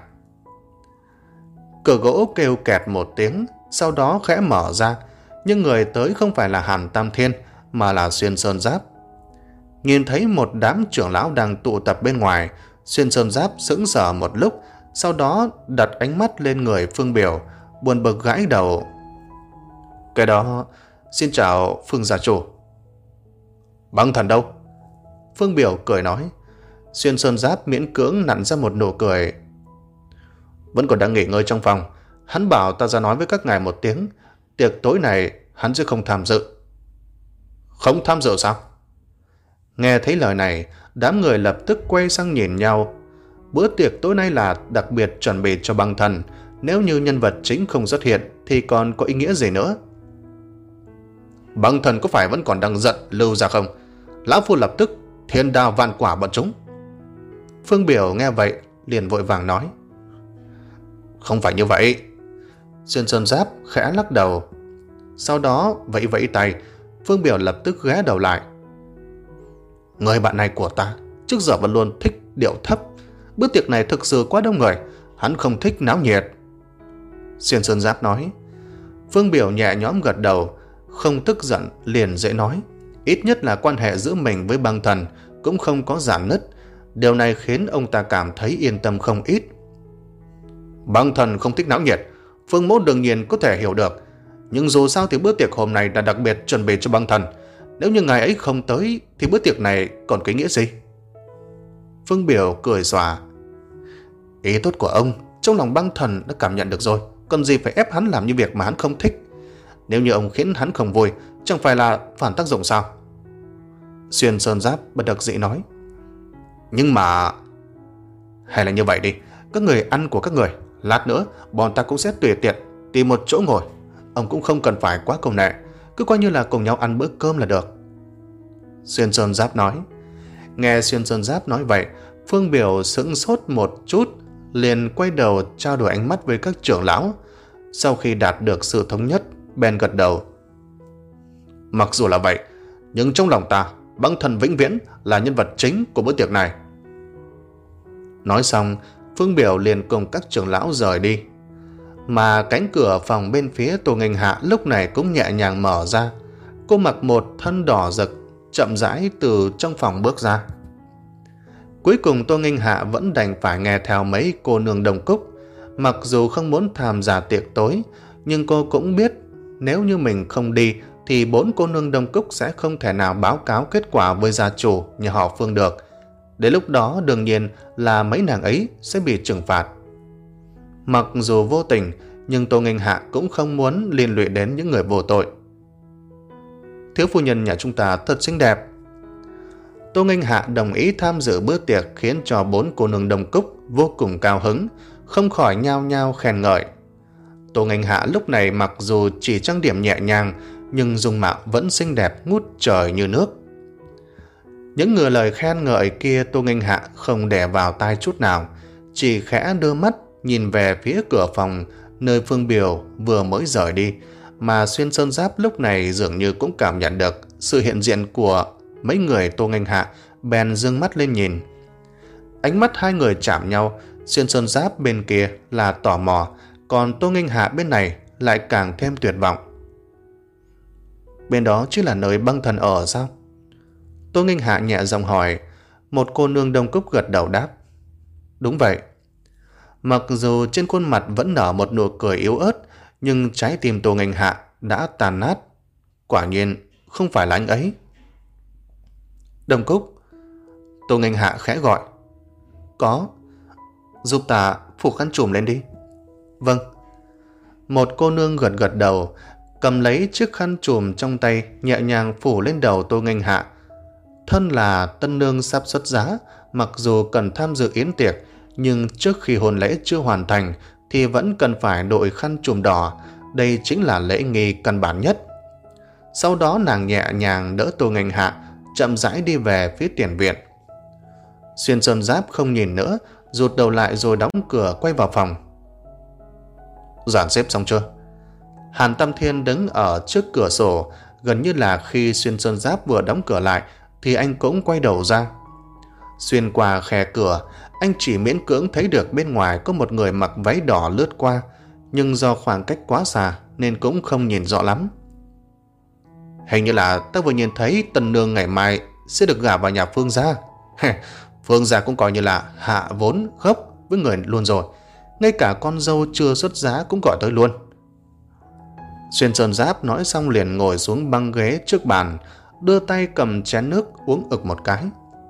Cửa gỗ kêu kẹt một tiếng, sau đó khẽ mở ra, nhưng người tới không phải là Hàn Tam Thiên mà là Xuyên Sơn Giáp. Nhìn thấy một đám trưởng lão đang tụ tập bên ngoài, Xuyên Sơn Giáp sững sờ một lúc, sau đó đặt ánh mắt lên người Phương Biểu, buồn bực gãi đầu. Cái đó, xin chào Phương gia chủ. Băng thần đâu? Phương Biểu cười nói. Xuyên Sơn Giáp miễn cưỡng nặn ra một nụ cười. Vẫn còn đang nghỉ ngơi trong phòng, hắn bảo ta ra nói với các ngài một tiếng, tiệc tối này hắn sẽ không tham dự. Không tham dự sao? Nghe thấy lời này, đám người lập tức quay sang nhìn nhau. Bữa tiệc tối nay là đặc biệt chuẩn bị cho băng thần, nếu như nhân vật chính không xuất hiện thì còn có ý nghĩa gì nữa? Băng thần có phải vẫn còn đang giận Lưu ra không? Lão phu lập tức thiên đao vạn quả bọn chúng. Phương Biểu nghe vậy liền vội vàng nói. Không phải như vậy. Xuyên Sơn Giáp khẽ lắc đầu. Sau đó vẫy vẫy tay, Phương Biểu lập tức ghé đầu lại. Người bạn này của ta trước giờ vẫn luôn thích điệu thấp, bữa tiệc này thực sự quá đông người, hắn không thích náo nhiệt. Xuyên Sơn Giáp nói. Phương Biểu nhẹ nhõm gật đầu, không tức giận liền dễ nói. Ít nhất là quan hệ giữa mình với băng thần cũng không có rạn nứt, điều này khiến ông ta cảm thấy yên tâm không ít. Băng thần không thích náo nhiệt, Phương mỗ đương nhiên có thể hiểu được, nhưng dù sao thì bữa tiệc hôm nay đã đặc biệt chuẩn bị cho băng thần, nếu như ngài ấy không tới thì bữa tiệc này còn có ý nghĩa gì? Phương Biểu cười xòa. Ý tốt của ông trong lòng băng thần đã cảm nhận được rồi, cần gì phải ép hắn làm những việc mà hắn không thích. Nếu như ông khiến hắn không vui, chẳng phải là phản tác dụng sao? Xuyên Sơn Giáp bất đắc dĩ nói. Nhưng mà... Hay là như vậy đi, các người ăn của các người, lát nữa bọn ta cũng sẽ tùy tiện tìm một chỗ ngồi, ông cũng không cần phải quá công nệ, cứ coi như là cùng nhau ăn bữa cơm là được. Xuyên Sơn Giáp nói. Nghe Xuyên Sơn Giáp nói vậy, Phương Biểu sững sốt một chút, liền quay đầu trao đổi ánh mắt với các trưởng lão. Sau khi đạt được sự thống nhất, bèn gật đầu. Mặc dù là vậy, nhưng trong lòng ta, băng thần vĩnh viễn là nhân vật chính của bữa tiệc này. Nói xong, Phương Biểu liền cùng các trưởng lão rời đi. Mà cánh cửa phòng bên phía Tô Nghênh Hạ lúc này cũng nhẹ nhàng mở ra. Cô mặc một thân đỏ rực, chậm rãi từ trong phòng bước ra. Cuối cùng Tô Nghênh Hạ vẫn đành phải nghe theo mấy cô nương Đông Cúc. Mặc dù không muốn tham gia tiệc tối, nhưng cô cũng biết nếu như mình không đi thì bốn cô nương Đông Cúc sẽ không thể nào báo cáo kết quả với gia chủ nhà họ Phương được. Đến lúc đó đương nhiên là mấy nàng ấy sẽ bị trừng phạt. Mặc dù vô tình, nhưng Tô Nghênh Hạ cũng không muốn liên lụy đến những người vô tội. Thiếu phu nhân nhà chúng ta thật xinh đẹp. Tô Nghênh Hạ đồng ý tham dự bữa tiệc khiến cho bốn cô nương Đông Cúc vô cùng cao hứng, không khỏi nhao nhao khen ngợi. Tô Nghênh Hạ lúc này mặc dù chỉ trang điểm nhẹ nhàng, nhưng dung mạo vẫn xinh đẹp ngút trời như nước. Những người lời khen ngợi kia Tô Nghênh Hạ không để vào tai chút nào, chỉ khẽ đưa mắt nhìn về phía cửa phòng nơi Phương Biểu vừa mới rời đi, mà Xuyên Sơn Giáp lúc này dường như cũng cảm nhận được sự hiện diện của mấy người Tô Nghênh Hạ, bèn dương mắt lên nhìn. Ánh mắt hai người chạm nhau, Xuyên Sơn Giáp bên kia là tò mò, còn Tô Nghênh Hạ bên này lại càng thêm tuyệt vọng. Bên đó chứ là nơi băng thần ở sao? Tô Nghênh Hạ nhẹ giọng hỏi. Một cô nương Đông Cúc gật đầu đáp. Đúng vậy. Mặc dù trên khuôn mặt vẫn nở một nụ cười yếu ớt, nhưng trái tim Tô Nghênh Hạ đã tàn nát. Quả nhiên không phải là anh ấy. Đông Cúc. Tô Nghênh Hạ khẽ gọi. Có. Giúp ta phủ khăn trùm lên đi. Vâng. Một cô nương gật gật đầu, cầm lấy chiếc khăn trùm trong tay, nhẹ nhàng phủ lên đầu Tô Nghênh Hạ. Thân là tân nương sắp xuất giá, mặc dù cần tham dự yến tiệc, nhưng trước khi hôn lễ chưa hoàn thành thì vẫn cần phải đội khăn trùm đỏ. Đây chính là lễ nghi căn bản nhất. Sau đó nàng nhẹ nhàng đỡ Tô Nghênh Hạ, chậm rãi đi về phía tiền viện. Xuyên Sơn Giáp không nhìn nữa, rụt đầu lại rồi đóng cửa quay vào phòng. Dàn xếp xong chưa? Hàn Tam Thiên đứng ở trước cửa sổ, gần như là khi Xuyên Sơn Giáp vừa đóng cửa lại thì anh cũng quay đầu ra. Xuyên qua khe cửa, anh chỉ miễn cưỡng thấy được bên ngoài có một người mặc váy đỏ lướt qua, nhưng do khoảng cách quá xa nên cũng không nhìn rõ lắm. Hình như là ta vừa nhìn thấy tân nương ngày mai sẽ được gả vào nhà Phương gia. Phương gia cũng coi như là hạ vốn gốc với người luôn rồi, ngay cả con dâu chưa xuất giá cũng gọi tới luôn. Xuyên Sơn Giáp nói xong liền ngồi xuống băng ghế trước bàn, đưa tay cầm chén nước uống ực một cái.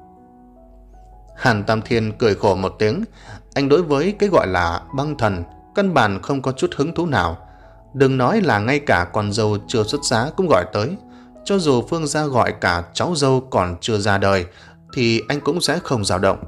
Hàn Tam Thiên cười khổ một tiếng, anh đối với cái gọi là băng thần căn bản không có chút hứng thú nào. Đừng nói là ngay cả con dâu chưa xuất giá cũng gọi tới, cho dù Phương gia gọi cả cháu dâu còn chưa ra đời thì anh cũng sẽ không dao động.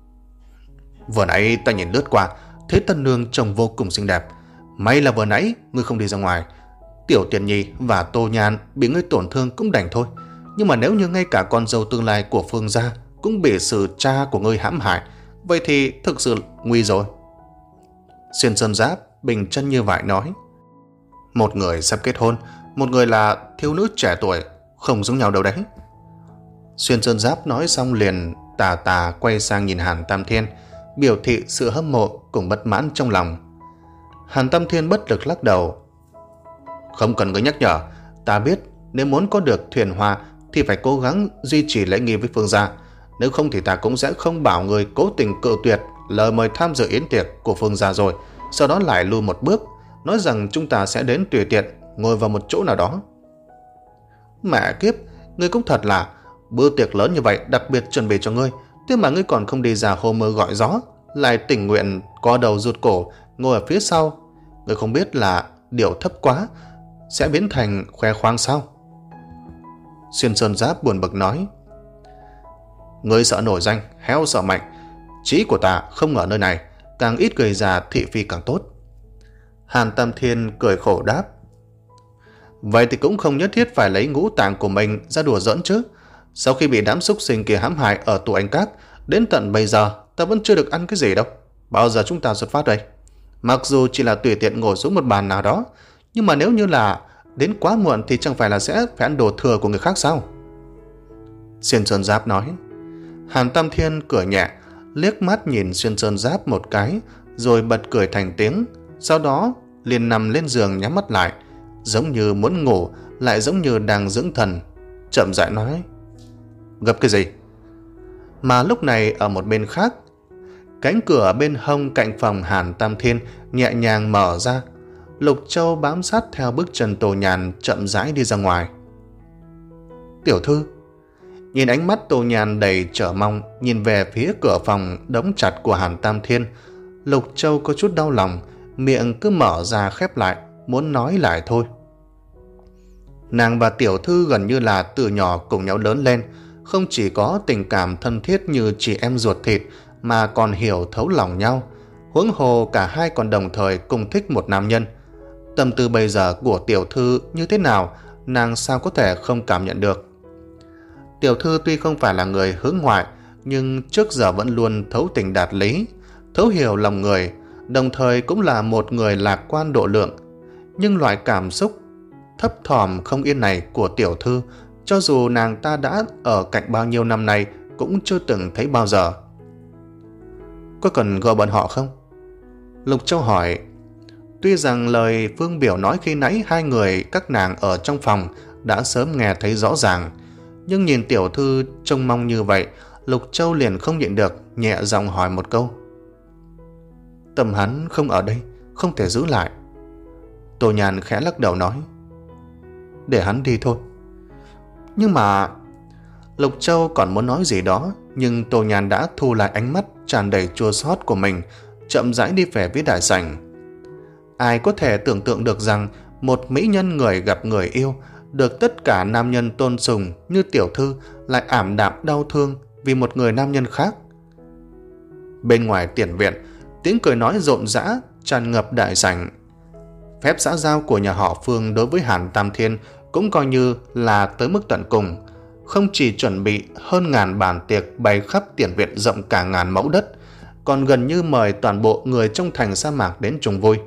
Vừa nãy ta nhìn lướt qua, thấy tân nương trông vô cùng xinh đẹp. May là vừa nãy ngươi không đi ra ngoài. Tiểu Tiền Nhi và Tô Nhan bị ngươi tổn thương cũng đành thôi, nhưng mà nếu như ngay cả con dâu tương lai của Phương gia cũng bị sự cha của ngươi hãm hại, vậy thì thực sự nguy rồi. Xuyên Sơn Giáp bình chân như vậy nói. Một người sắp kết hôn, một người là thiếu nữ trẻ tuổi, không giống nhau đâu đấy. Xuyên Sơn Giáp nói xong liền tà tà quay sang nhìn Hàn Tam Thiên, biểu thị sự hâm mộ cùng bất mãn trong lòng. Hàn Tam Thiên bất lực lắc đầu. Không cần ngươi nhắc nhở, ta biết nếu muốn có được thuyền hoa thì phải cố gắng duy trì lễ nghi với Phương gia, nếu không thì ta cũng sẽ không bảo người cố tình cự tuyệt lời mời tham dự yến tiệc của Phương gia rồi sau đó lại lui một bước, nói rằng chúng ta sẽ đến tùy tiện ngồi vào một chỗ nào đó. Mẹ kiếp, ngươi cũng thật là, bữa tiệc lớn như vậy đặc biệt chuẩn bị cho ngươi, thế mà ngươi còn không đi ra hô mưa gọi gió, lại tình nguyện co đầu rụt cổ ngồi ở phía sau. Ngươi không biết là điệu thấp quá sẽ biến thành khoe khoang sao? Xuyên Sơn Giáp buồn bực nói. Ngươi sợ nổi danh, heo sợ mạnh. Trí của ta không ở nơi này, càng ít gây ra thị phi càng tốt. Hàn Tam Thiên cười khổ đáp. Vậy thì cũng không nhất thiết phải lấy ngũ tạng của mình ra đùa giỡn chứ. Sau khi bị đám súc sinh kia hãm hại ở tù Anh Các, đến tận bây giờ ta vẫn chưa được ăn cái gì đâu. Bao giờ chúng ta xuất phát đây? Mặc dù chỉ là tùy tiện ngồi xuống một bàn nào đó, nhưng mà nếu như là đến quá muộn thì chẳng phải là sẽ phải ăn đồ thừa của người khác sao? Xuyên Sơn Giáp nói. Hàn Tam Thiên cười nhẹ, liếc mắt nhìn Xuyên Sơn Giáp một cái, rồi bật cười thành tiếng, sau đó liền nằm lên giường nhắm mắt lại, giống như muốn ngủ, lại giống như đang dưỡng thần, chậm rãi nói: "Gấp cái gì?" Mà lúc này ở một bên khác, cánh cửa bên hông cạnh phòng Hàn Tam Thiên nhẹ nhàng mở ra. Lục Châu bám sát theo bước chân Tô Nhàn chậm rãi đi ra ngoài. "Tiểu thư." Nhìn ánh mắt Tô Nhàn đầy chờ mong nhìn về phía cửa phòng đóng chặt của Hàn Tam Thiên, Lục Châu có chút đau lòng, miệng cứ mở ra khép lại, muốn nói lại thôi. Nàng và tiểu thư gần như là từ nhỏ cùng nhau lớn lên, không chỉ có tình cảm thân thiết như chị em ruột thịt mà còn hiểu thấu lòng nhau. Huống hồ cả hai còn đồng thời cùng thích một nam nhân. Tâm tư bây giờ của tiểu thư như thế nào, nàng sao có thể không cảm nhận được. Tiểu thư tuy không phải là người hướng ngoại, nhưng trước giờ vẫn luôn thấu tình đạt lý, thấu hiểu lòng người, đồng thời cũng là một người lạc quan độ lượng. Nhưng loại cảm xúc thấp thỏm không yên này của tiểu thư, cho dù nàng ta đã ở cạnh bao nhiêu năm nay cũng chưa từng thấy bao giờ. "Có cần gọi bọn họ không?" Lục Châu hỏi. Tuy rằng lời Phương Biểu nói khi nãy hai người các nàng ở trong phòng đã sớm nghe thấy rõ ràng, nhưng nhìn tiểu thư trông mong như vậy, Lục Châu liền không nhịn được, nhẹ giọng hỏi một câu. "Tâm hắn không ở đây, không thể giữ lại." Tô Nhàn khẽ lắc đầu nói. "Để hắn đi thôi." "Nhưng mà..." Lục Châu còn muốn nói gì đó, nhưng Tô Nhàn đã thu lại ánh mắt tràn đầy chua xót của mình, chậm rãi đi về phía đại sảnh. Ai có thể tưởng tượng được rằng một mỹ nhân người gặp người yêu, được tất cả nam nhân tôn sùng như tiểu thư, lại ảm đạm đau thương vì một người nam nhân khác. Bên ngoài tiền viện, tiếng cười nói rộn rã tràn ngập đại sảnh. Phép xã giao của nhà họ Phương đối với Hàn Tam Thiên cũng coi như là tới mức tận cùng, không chỉ chuẩn bị hơn ngàn bàn tiệc bày khắp tiền viện rộng cả ngàn mẫu đất, còn gần như mời toàn bộ người trong thành sa mạc đến chung vui.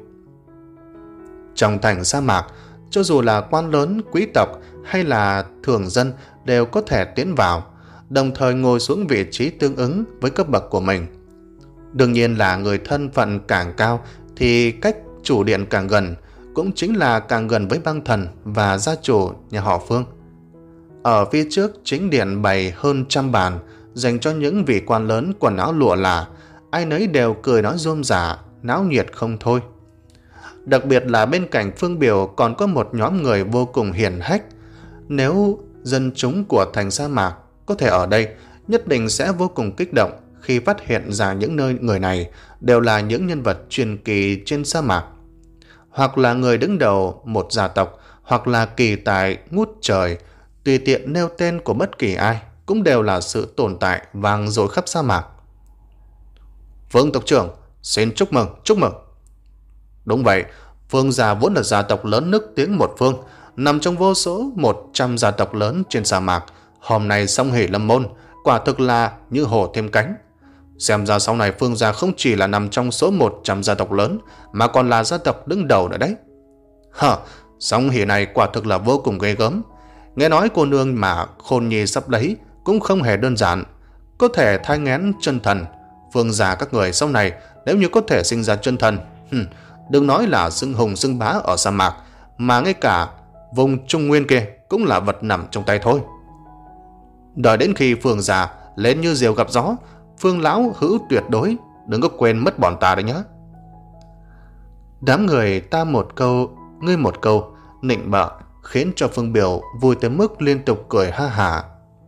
Trong thành sa mạc, cho dù là quan lớn, quý tộc hay là thường dân đều có thể tiến vào, đồng thời ngồi xuống vị trí tương ứng với cấp bậc của mình. Đương nhiên là người thân phận càng cao thì cách chủ điện càng gần, cũng chính là càng gần với băng thần và gia chủ nhà họ Phương. Ở phía trước chính điện bày hơn trăm bàn dành cho những vị quan lớn, quần áo lụa là, ai nấy đều cười nói rôm rả, náo nhiệt không thôi. Đặc biệt là bên cạnh Phương Biểu còn có một nhóm người vô cùng hiền hách. Nếu dân chúng của thành sa mạc có thể ở đây, nhất định sẽ vô cùng kích động khi phát hiện ra những nơi người này đều là những nhân vật truyền kỳ trên sa mạc, hoặc là người đứng đầu một gia tộc, hoặc là kỳ tài ngút trời. Tùy tiện nêu tên của bất kỳ ai cũng đều là sự tồn tại vang dội khắp sa mạc. "Phương tộc trưởng, xin chúc mừng, chúc mừng." Đúng vậy, Phương gia vốn là gia tộc lớn nức tiếng một phương, nằm trong vô số một trăm gia tộc lớn trên sa mạc. Hôm nay song hỷ lâm môn, quả thực là như hổ thêm cánh. Xem ra sau này Phương gia không chỉ là nằm trong số một trăm gia tộc lớn, mà còn là gia tộc đứng đầu nữa đấy. Hả, song hỷ này quả thực là vô cùng ghê gớm. Nghe nói cô nương mà Khôn Nhi sắp lấy cũng không hề đơn giản, có thể thai nghén chân thần. Phương gia các người sau này nếu như có thể sinh ra chân thần, hừm, đừng nói là xưng hùng xưng bá ở sa mạc, mà ngay cả vùng Trung Nguyên kia cũng là vật nằm trong tay thôi. Đợi đến khi Phương già lên như diều gặp gió, Phương lão hữu tuyệt đối, đừng có quên mất bọn ta đấy nhé. Đám người ta một câu, ngươi một câu, nịnh bợ, khiến cho Phương Biểu vui tới mức liên tục cười ha hả.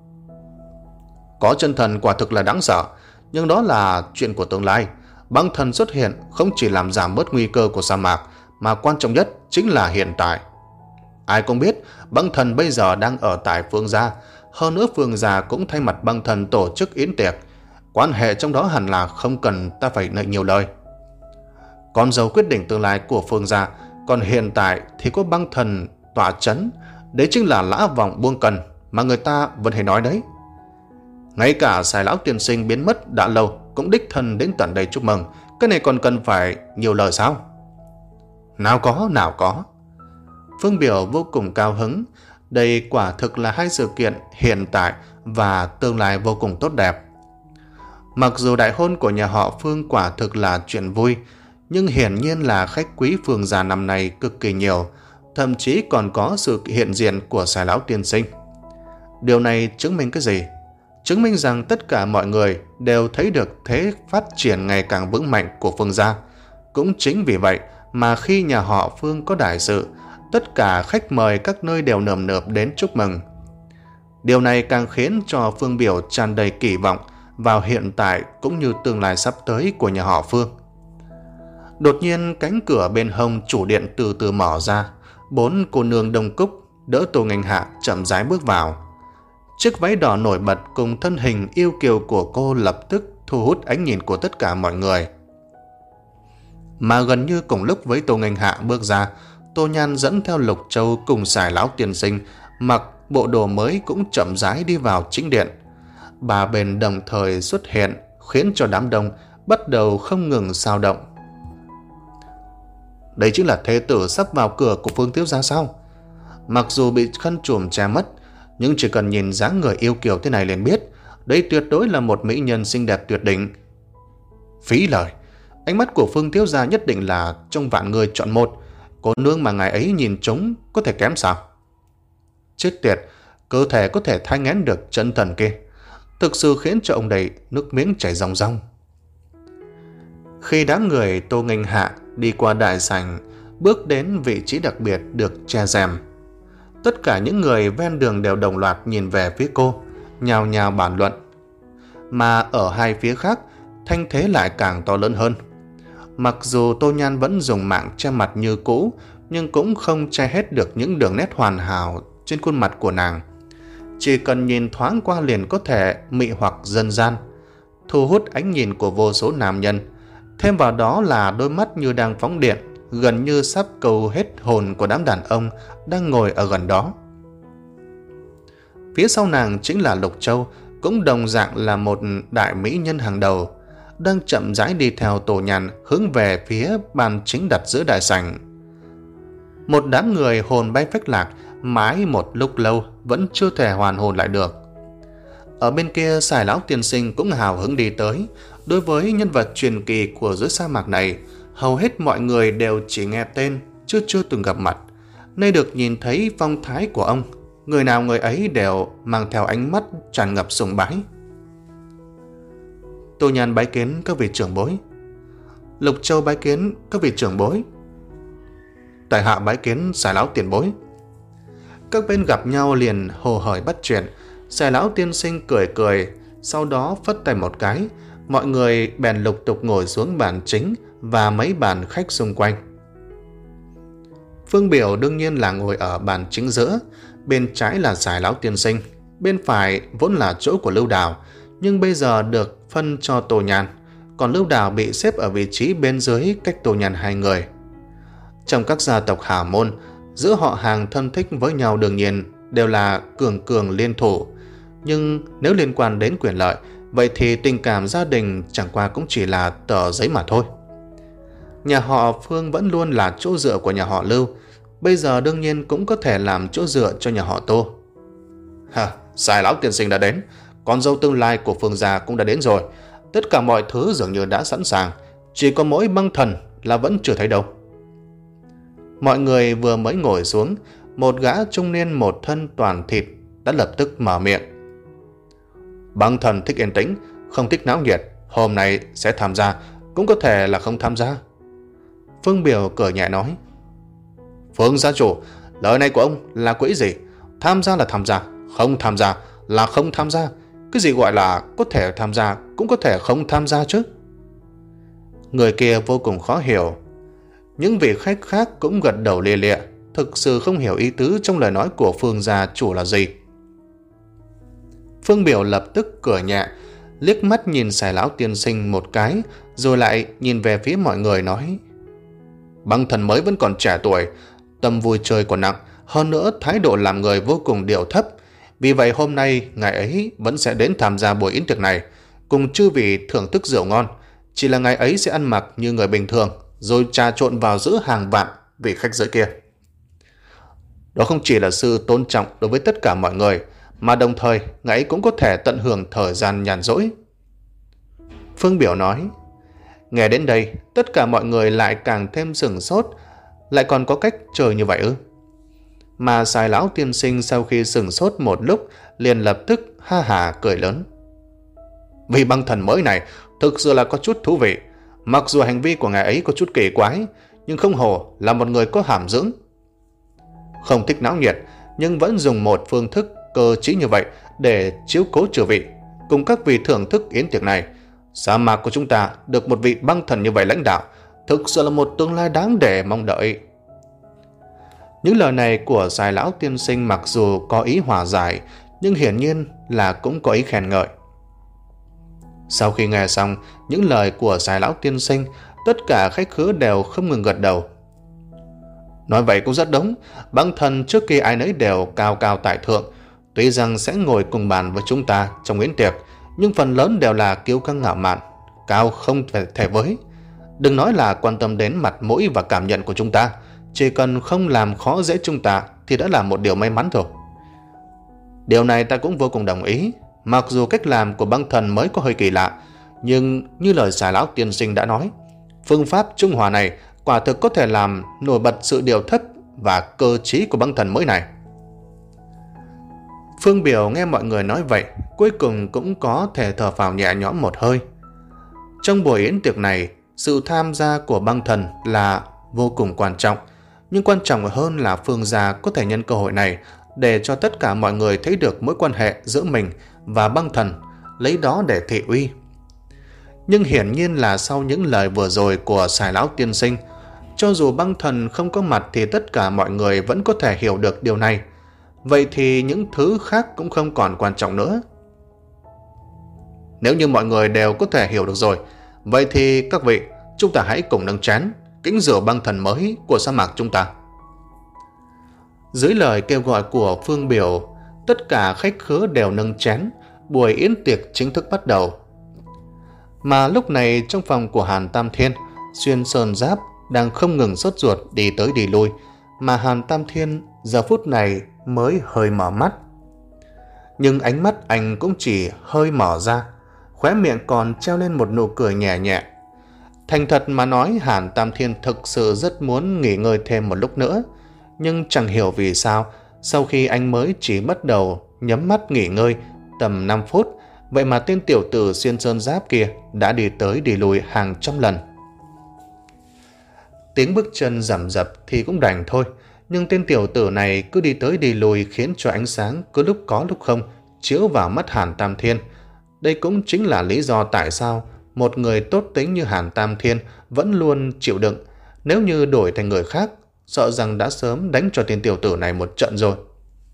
Có chân thần quả thực là đáng sợ, nhưng đó là chuyện của tương lai. Băng thần xuất hiện không chỉ làm giảm bớt nguy cơ của sa mạc, mà quan trọng nhất chính là hiện tại. Ai cũng biết băng thần bây giờ đang ở tại Phương gia, hơn nữa Phương gia cũng thay mặt băng thần tổ chức yến tiệc. Quan hệ trong đó hẳn là không cần ta phải nói nhiều lời. Con dâu quyết định tương lai của Phương gia, còn hiện tại thì có băng thần tọa chấn, đấy chính là lã vọng buông cần mà người ta vẫn hay nói đấy. Ngay cả Sài lão tiên sinh biến mất đã lâu cũng đích thân đến tận đây chúc mừng, cái này còn cần phải nhiều lời sao? Nào có, nào có. Phương Biểu vô cùng cao hứng. Đây quả thực là hai sự kiện hiện tại và tương lai vô cùng tốt đẹp. Mặc dù đại hôn của nhà họ Phương quả thực là chuyện vui, nhưng hiển nhiên là khách quý Phương gia năm nay cực kỳ nhiều, thậm chí còn có sự hiện diện của Sài lão tiên sinh. Điều này chứng minh cái gì? Chứng minh rằng tất cả mọi người đều thấy được thế phát triển ngày càng vững mạnh của Phương gia. Cũng chính vì vậy mà khi nhà họ Phương có đại sự, tất cả khách mời các nơi đều nườm nượp đến chúc mừng. Điều này càng khiến cho Phương Biểu tràn đầy kỳ vọng vào hiện tại cũng như tương lai sắp tới của nhà họ Phương. Đột nhiên cánh cửa bên hông chủ điện từ từ mở ra, bốn cô nương đông cúc đỡ Tô Nghênh Hạ chậm rãi bước vào. Chiếc váy đỏ nổi bật cùng thân hình yêu kiều của cô lập tức thu hút ánh nhìn của tất cả mọi người. Mà gần như cùng lúc với Tô Nghênh Hạ bước ra, Tô Nhan dẫn theo Lục Châu cùng Sài lão tiên sinh mặc bộ đồ mới cũng chậm rãi đi vào chính điện. Ba bên đồng thời xuất hiện khiến cho đám đông bắt đầu không ngừng xao động. Đây chính là thế tử sắp vào cửa của Phương thiếu gia sao? Mặc dù bị khăn trùm che mất, nhưng chỉ cần nhìn dáng người yêu kiều thế này liền biết đây tuyệt đối là một mỹ nhân xinh đẹp tuyệt đỉnh. Phí lời, ánh mắt của Phương thiếu gia nhất định là trong vạn người chọn một, cô nương mà ngài ấy nhìn trúng có thể kém sao? Chết tiệt, cơ thể có thể thai nghén được chân thần kia, thực sự khiến cho ông đầy nước miếng chảy ròng ròng. Khi đám người Tô Nghênh Hạ đi qua đại sảnh, bước đến vị trí đặc biệt được che rèm, tất cả những người ven đường đều đồng loạt nhìn về phía cô, nhào nhào bàn luận. Mà ở hai phía khác, thanh thế lại càng to lớn hơn. Mặc dù Tô Nhan vẫn dùng mạng che mặt như cũ, nhưng cũng không che hết được những đường nét hoàn hảo trên khuôn mặt của nàng. Chỉ cần nhìn thoáng qua liền có thể mị hoặc dân gian, thu hút ánh nhìn của vô số nam nhân. Thêm vào đó là đôi mắt như đang phóng điện, gần như sắp câu hết hồn của đám đàn ông đang ngồi ở gần đó. Phía sau nàng chính là Lục Châu, cũng đồng dạng là một đại mỹ nhân hàng đầu, đang chậm rãi đi theo Tô Nhan hướng về phía bàn chính đặt giữa đại sảnh. Một đám người hồn bay phách lạc, mãi một lúc lâu vẫn chưa thể hoàn hồn lại được. Ở bên kia, Sài lão tiên sinh cũng hào hứng đi tới. Đối với nhân vật truyền kỳ của dưới sa mạc này, hầu hết mọi người đều chỉ nghe tên chứ chưa từng gặp mặt. Nơi được nhìn thấy phong thái của ông, người nào người ấy đều mang theo ánh mắt tràn ngập sùng bái. Tô Nhan bái kiến các vị trưởng bối. Lục Châu bái kiến các vị trưởng bối. Tại hạ bái kiến Sài lão tiền bối. Các bên gặp nhau liền hồ hởi bắt chuyện. Sài lão tiên sinh cười cười, sau đó phất tay một cái, mọi người bèn lục tục ngồi xuống bàn chính và mấy bàn khách xung quanh. Phương Biểu đương nhiên là ngồi ở bàn chính giữa, bên trái là Sài lão tiên sinh, bên phải vốn là chỗ của Lưu Đào, nhưng bây giờ được phân cho Tô Nhan, còn Lưu Đào bị xếp ở vị trí bên dưới cách Tô Nhan hai người. Trong các gia tộc Hà Môn, giữa họ hàng thân thích với nhau đương nhiên đều là cường cường liên thủ, nhưng nếu liên quan đến quyền lợi, vậy thì tình cảm gia đình chẳng qua cũng chỉ là tờ giấy mà thôi. Nhà họ Phương vẫn luôn là chỗ dựa của nhà họ Lưu, bây giờ đương nhiên cũng có thể làm chỗ dựa cho nhà họ Tô. Hả, Sài lão tiên sinh đã đến, con dâu tương lai của Phương gia cũng đã đến rồi, tất cả mọi thứ dường như đã sẵn sàng, chỉ có mỗi băng thần là vẫn chưa thấy đâu. Mọi người vừa mới ngồi xuống, một gã trung niên một thân toàn thịt đã lập tức mở miệng. Băng thần thích yên tĩnh, không thích náo nhiệt, hôm nay sẽ tham gia, cũng có thể là không tham gia. Phương Biểu cười nhẹ nói. Phương gia chủ, lời này của ông là quỹ gì? Tham gia là tham gia, không tham gia là không tham gia. Cái gì gọi là có thể tham gia cũng có thể không tham gia chứ? Người kia vô cùng khó hiểu. Những vị khách khác cũng gật đầu lia lịa, thực sự không hiểu ý tứ trong lời nói của Phương gia chủ là gì. Phương Biểu lập tức cười nhẹ, liếc mắt nhìn Sài lão tiên sinh một cái, rồi lại nhìn về phía mọi người nói. Băng thần mới vẫn còn trẻ tuổi, tâm vui chơi còn nặng, hơn nữa thái độ làm người vô cùng điệu thấp. Vì vậy hôm nay ngài ấy vẫn sẽ đến tham gia buổi yến tiệc này, cùng chư vị thưởng thức rượu ngon. Chỉ là ngài ấy sẽ ăn mặc như người bình thường, rồi trà trộn vào giữa hàng vạn vị khách giới kia. Đó không chỉ là sự tôn trọng đối với tất cả mọi người, mà đồng thời ngài ấy cũng có thể tận hưởng thời gian nhàn rỗi. Phương Biểu nói. Nghe đến đây, tất cả mọi người lại càng thêm sửng sốt. Lại còn có cách chơi như vậy ư? Mà Sài lão tiên sinh sau khi sửng sốt một lúc liền lập tức ha hả cười lớn. Vị băng thần mới này thực sự là có chút thú vị. Mặc dù hành vi của ngài ấy có chút kỳ quái, nhưng không hổ là một người có hàm dưỡng. Không thích náo nhiệt, nhưng vẫn dùng một phương thức cơ trí như vậy để chiếu cố chư vị, cùng các vị thưởng thức yến tiệc này. Sa mạc của chúng ta được một vị băng thần như vậy lãnh đạo, thực sự là một tương lai đáng để mong đợi. Những lời này của Sài lão tiên sinh mặc dù có ý hòa giải, nhưng hiển nhiên là cũng có ý khen ngợi. Sau khi nghe xong những lời của Sài lão tiên sinh, tất cả khách khứa đều không ngừng gật đầu. Nói vậy cũng rất đúng, băng thần trước kia ai nấy đều cao cao tại thượng, tuy rằng sẽ ngồi cùng bàn với chúng ta trong yến tiệc, nhưng phần lớn đều là kiêu căng ngạo mạn, cao không thể, thể với. Đừng nói là quan tâm đến mặt mũi và cảm nhận của chúng ta, chỉ cần không làm khó dễ chúng ta thì đã là một điều may mắn rồi. Điều này ta cũng vô cùng đồng ý. Mặc dù cách làm của băng thần mới có hơi kỳ lạ, nhưng như lời Sài lão tiên sinh đã nói, phương pháp trung hòa này quả thực có thể làm nổi bật sự điều thất và cơ trí của băng thần mới này. Phương Biểu nghe mọi người nói vậy, cuối cùng cũng có thể thở phào nhẹ nhõm một hơi. Trong buổi yến tiệc này, sự tham gia của băng thần là vô cùng quan trọng, nhưng quan trọng hơn là Phương gia có thể nhân cơ hội này để cho tất cả mọi người thấy được mối quan hệ giữa mình và băng thần, lấy đó để thị uy. Nhưng hiển nhiên là sau những lời vừa rồi của Sài lão tiên sinh, cho dù băng thần không có mặt thì tất cả mọi người vẫn có thể hiểu được điều này. Vậy thì những thứ khác cũng không còn quan trọng nữa. Nếu như mọi người đều có thể hiểu được rồi, vậy thì các vị, chúng ta hãy cùng nâng chén kính rượu băng thần mới của sa mạc chúng ta. Dưới lời kêu gọi của Phương Biểu, tất cả khách khứa đều nâng chén, buổi yến tiệc chính thức bắt đầu. Mà lúc này trong phòng của Hàn Tam Thiên, Xuyên Sơn Giáp đang không ngừng sốt ruột đi tới đi lui, mà Hàn Tam Thiên giờ phút này mới hơi mở mắt. Nhưng ánh mắt anh cũng chỉ hơi mở ra, khóe miệng còn treo lên một nụ cười nhẹ nhẹ. Thành thật mà nói, Hàn Tam Thiên thực sự rất muốn nghỉ ngơi thêm một lúc nữa, nhưng chẳng hiểu vì sao, sau khi anh mới chỉ bắt đầu nhắm mắt nghỉ ngơi tầm năm phút, vậy mà tên tiểu tử Xuyên Sơn Giáp kia đã đi tới đi lui hàng trăm lần. Tiếng bước chân rầm rập thì cũng đành thôi, nhưng tên tiểu tử này cứ đi tới đi lui khiến cho ánh sáng cứ lúc có lúc không chiếu vào mắt Hàn Tam Thiên. Đây cũng chính là lý do tại sao một người tốt tính như Hàn Tam Thiên vẫn luôn chịu đựng. Nếu như đổi thành người khác, sợ rằng đã sớm đánh cho tên tiểu tử này một trận rồi.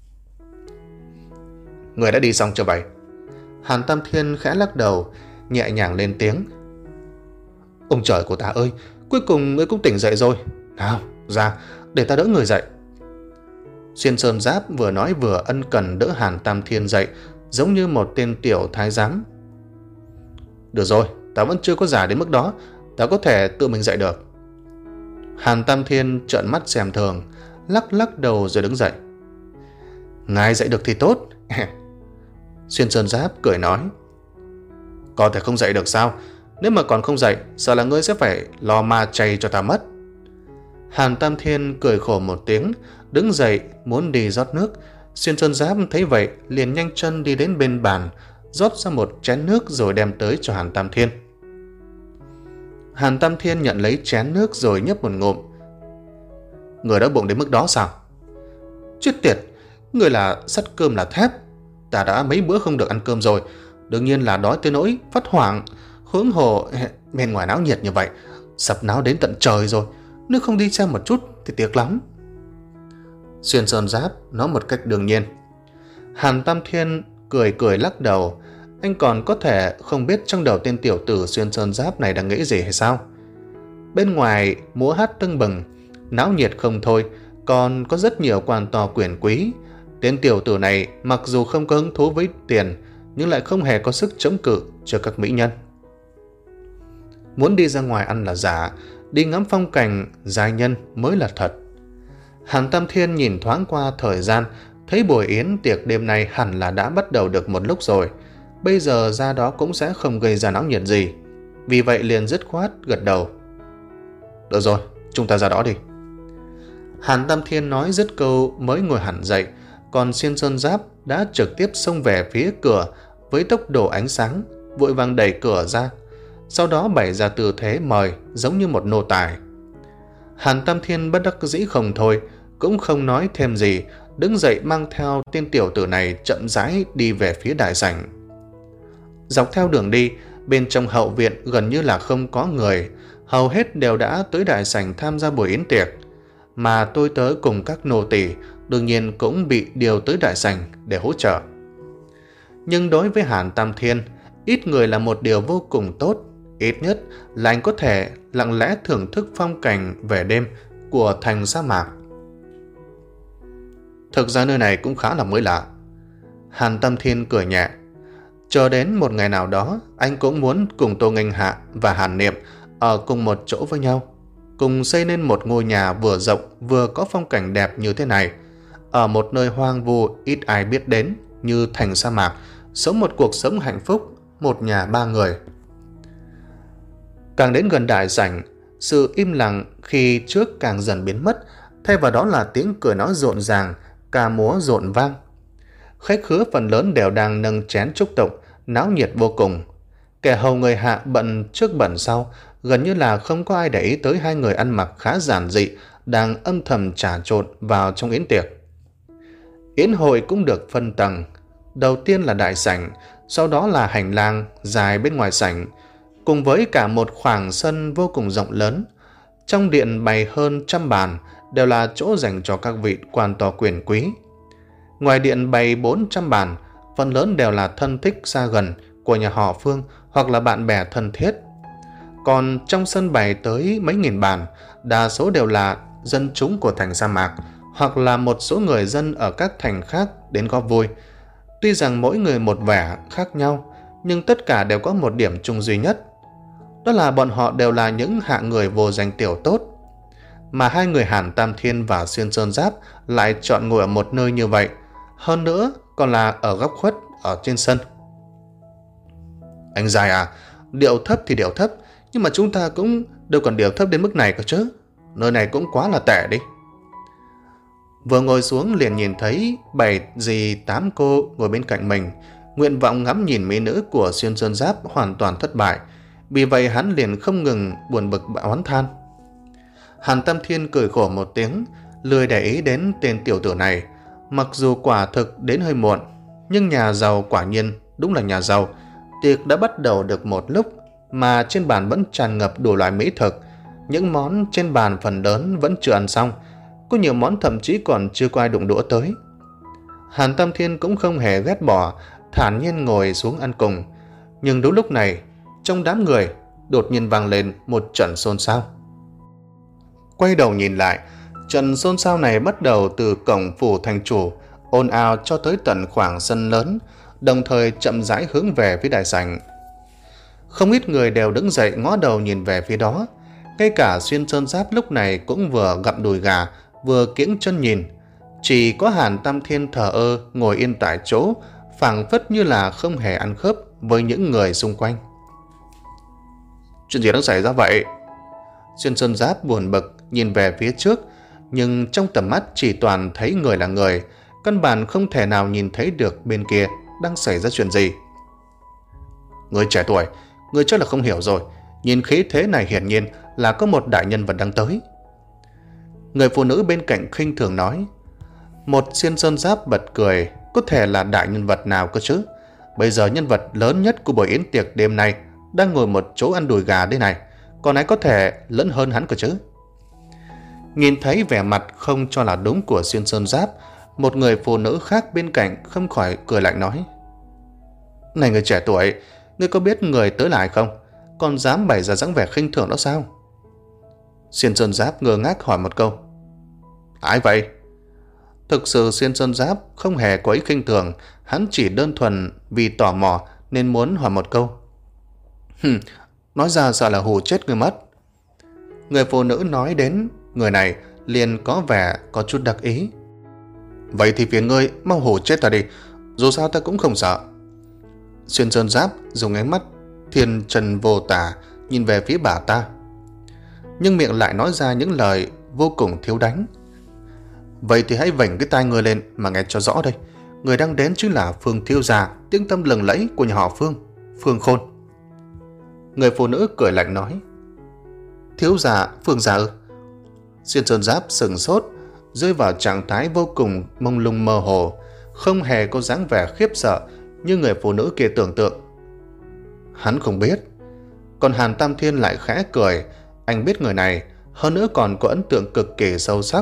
Người đã đi xong chưa vậy? Hàn Tam Thiên khẽ lắc đầu, nhẹ nhàng lên tiếng. Ông trời của ta ơi, cuối cùng ngươi cũng tỉnh dậy rồi. Nào, ra, để ta đỡ người dậy. Xuyên Sơn Giáp vừa nói vừa ân cần đỡ Hàn Tam Thiên dậy, giống như một tên tiểu thái giám. Được rồi, ta vẫn chưa có già đến mức đó, ta có thể tự mình dậy được. Hàn Tam Thiên trợn mắt xem thường, lắc lắc đầu rồi đứng dậy. Ngài dậy được thì tốt. Xuyên Sơn Giáp cười nói. Có thể không dậy được sao? Nếu mà còn không dậy, sợ là ngươi sẽ phải lo ma chay cho ta mất. Hàn Tam Thiên cười khổ một tiếng, đứng dậy muốn đi rót nước. Xuyên Sơn Giáp thấy vậy liền nhanh chân đi đến bên bàn, rót ra một chén nước rồi đem tới cho Hàn Tam Thiên. Hàn Tam Thiên nhận lấy chén nước rồi nhấp một ngụm. Người đã bụng đến mức đó sao? Chết tiệt, người là sắt cơm là thép. Ta đã mấy bữa không được ăn cơm rồi, đương nhiên là đói tới nỗi phát hoảng. Huống hồ bên ngoài náo nhiệt như vậy, sập náo đến tận trời rồi, nếu không đi xem một chút thì tiếc lắm. Xuyên Sơn Giáp nói một cách đương nhiên. Hàn Tam Thiên cười cười lắc đầu. Anh còn có thể không biết trong đầu tên tiểu tử Xuyên Sơn Giáp này đang nghĩ gì hay sao? Bên ngoài múa hát tưng bừng, náo nhiệt không thôi, còn có rất nhiều quan to quyền quý. Tên tiểu tử này mặc dù không có hứng thú với tiền, nhưng lại không hề có sức chống cự cho các mỹ nhân. Muốn đi ra ngoài ăn là giả, đi ngắm phong cảnh giai nhân mới là thật. Hàn Tam Thiên nhìn thoáng qua thời gian, thấy buổi yến tiệc đêm nay hẳn là đã bắt đầu được một lúc rồi. Bây giờ ra đó cũng sẽ không gây ra náo nhiệt gì. vì vậy liền dứt khoát gật đầu. Được rồi, chúng ta ra đó đi. Hàn Tam Thiên nói dứt câu mới ngồi hẳn dậy, còn Xiên Sơn Giáp đã trực tiếp xông về phía cửa với tốc độ ánh sáng, vội vàng đẩy cửa ra, sau đó bày ra tư thế mời giống như một nô tài. Hàn Tam Thiên bất đắc dĩ không thôi, cũng không nói thêm gì, đứng dậy mang theo tên tiểu tử này chậm rãi đi về phía đại sảnh. Dọc theo đường đi, bên trong hậu viện gần như là không có người, hầu hết đều đã tới đại sảnh tham gia buổi yến tiệc, mà tôi tớ cùng các nô tỳ đương nhiên cũng bị điều tới đại sảnh để hỗ trợ. Nhưng đối với Hàn Tam Thiên, ít người là một điều vô cùng tốt, ít nhất là anh có thể lặng lẽ thưởng thức phong cảnh về đêm của thành sa mạc. Thực ra nơi này cũng khá là mới lạ. Hàn Tam Thiên cười nhẹ. Chờ đến một ngày nào đó, anh cũng muốn cùng Tô Nghênh Hạ và Hàn Niệm ở cùng một chỗ với nhau, cùng xây nên một ngôi nhà vừa rộng vừa có phong cảnh đẹp như thế này, ở một nơi hoang vu ít ai biết đến như thành sa mạc, sống một cuộc sống hạnh phúc, một nhà ba người. Càng đến gần đại sảnh, sự im lặng khi trước càng dần biến mất, thay vào đó là tiếng cười nói rộn ràng, ca múa rộn vang. Khách khứa phần lớn đều đang nâng chén chúc tụng, náo nhiệt vô cùng. Kẻ hầu người hạ bận trước bận sau, gần như là không có ai để ý tới hai người ăn mặc khá giản dị đang âm thầm trà trộn vào trong yến tiệc. Yến hội cũng được phân tầng, đầu tiên là đại sảnh, sau đó là hành lang dài bên ngoài sảnh, cùng với cả một khoảng sân vô cùng rộng lớn. Trong điện bày hơn trăm bàn, đều là chỗ dành cho các vị quan to quyền quý. Ngoài điện bày bốn trăm bàn, phần lớn đều là thân thích xa gần của nhà họ Phương hoặc là bạn bè thân thiết. Còn trong sân bày tới mấy nghìn bàn, đa số đều là dân chúng của thành sa mạc hoặc là một số người dân ở các thành khác đến góp vui. Tuy rằng mỗi người một vẻ khác nhau, nhưng tất cả đều có một điểm chung duy nhất. Đó là bọn họ đều là những hạng người vô danh tiểu tốt. Mà hai người Hàn Tam Thiên và Xiên Sơn Giáp lại chọn ngồi ở một nơi như vậy, hơn nữa còn là ở góc khuất ở trên sân. Anh Dài à, điệu thấp thì điệu thấp, nhưng mà chúng ta cũng đâu còn điệu thấp đến mức này cơ chứ. Nơi này cũng quá là tệ đi. Vừa ngồi xuống liền nhìn thấy bảy dì tám cô ngồi bên cạnh mình. Nguyện vọng ngắm nhìn mỹ nữ của Xiên Sơn Giáp hoàn toàn thất bại, vì vậy hắn liền không ngừng buồn bực oán than. Hàn Tam Thiên cười khổ một tiếng, lười để ý đến tên tiểu tử này. Mặc dù quả thực đến hơi muộn, nhưng nhà giàu quả nhiên đúng là nhà giàu. Tiệc đã bắt đầu được một lúc mà trên bàn vẫn tràn ngập đủ loại mỹ thực. Những món trên bàn phần lớn vẫn chưa ăn xong, có nhiều món thậm chí còn chưa có ai đụng đũa tới. Hàn Tam Thiên cũng không hề ghét bỏ, thản nhiên ngồi xuống ăn cùng. Nhưng đúng lúc này, trong đám người đột nhiên vang lên một trận xôn xao. Quay đầu nhìn lại, trận xôn xao này bắt đầu từ cổng phủ thành chủ, ồn ào cho tới tận khoảng sân lớn, đồng thời chậm rãi hướng về phía đại sảnh. Không ít người đều đứng dậy ngó đầu nhìn về phía đó. Ngay cả Xiên Sơn Giáp lúc này cũng vừa gặm đùi gà, vừa kiễng chân nhìn. Chỉ có Hàn Tam Thiên thờ ơ ngồi yên tại chỗ, phảng phất như là không hề ăn khớp với những người xung quanh. Chuyện gì đang xảy ra vậy? Xiên Sơn Giáp buồn bực nhìn về phía trước, nhưng trong tầm mắt chỉ toàn thấy người là người, căn bản không thể nào nhìn thấy được bên kia đang xảy ra chuyện gì. Người trẻ tuổi, người chắc là không hiểu rồi, nhìn khí thế này hiển nhiên là có một đại nhân vật đang tới. Người phụ nữ bên cạnh khinh thường nói. Một Xiên Sơn Giáp bật cười, có thể là đại nhân vật nào cơ chứ? Bây giờ nhân vật lớn nhất của buổi yến tiệc đêm nay đang ngồi một chỗ ăn đùi gà đây này, còn ai có thể lớn hơn hắn cơ chứ? Nhìn thấy vẻ mặt không cho là đúng của Xiên Sơn Giáp, một người phụ nữ khác bên cạnh không khỏi cười lạnh nói. Này người trẻ tuổi, ngươi có biết người tới là ai không? Còn dám bày ra dáng vẻ khinh thường đó sao? Xiên Sơn Giáp ngơ ngác hỏi một câu. Ai vậy? Thực sự Xiên Sơn Giáp không hề có ý khinh thường, hắn chỉ đơn thuần vì tò mò nên muốn hỏi một câu. Hừm, nói ra sợ là hù chết người mất. Người phụ nữ nói đến người này liền có vẻ có chút đặc ý. Vậy thì phiền ngươi mau hù chết ta đi, dù sao ta cũng không sợ. Xuyên Sơn Giáp dùng ánh mắt thiên trần vô tả nhìn về phía bà ta, nhưng miệng lại nói ra những lời vô cùng thiếu đánh. Vậy thì hãy vểnh cái tai người lên mà nghe cho rõ đây. Người đang đến chính là Phương thiếu gia, tiếng tăm lừng lẫy của nhà họ Phương, Phương Khôn. Người phụ nữ cười lạnh nói: Thiếu gia, Phương gia ư? Xuyên Sơn Giáp sừng sốt, rơi vào trạng thái vô cùng mông lung mơ hồ, không hề có dáng vẻ khiếp sợ như người phụ nữ kia tưởng tượng. Hắn không biết. Còn Hàn Tam Thiên lại khẽ cười. Anh biết người này, hơn nữa còn có ấn tượng cực kỳ sâu sắc.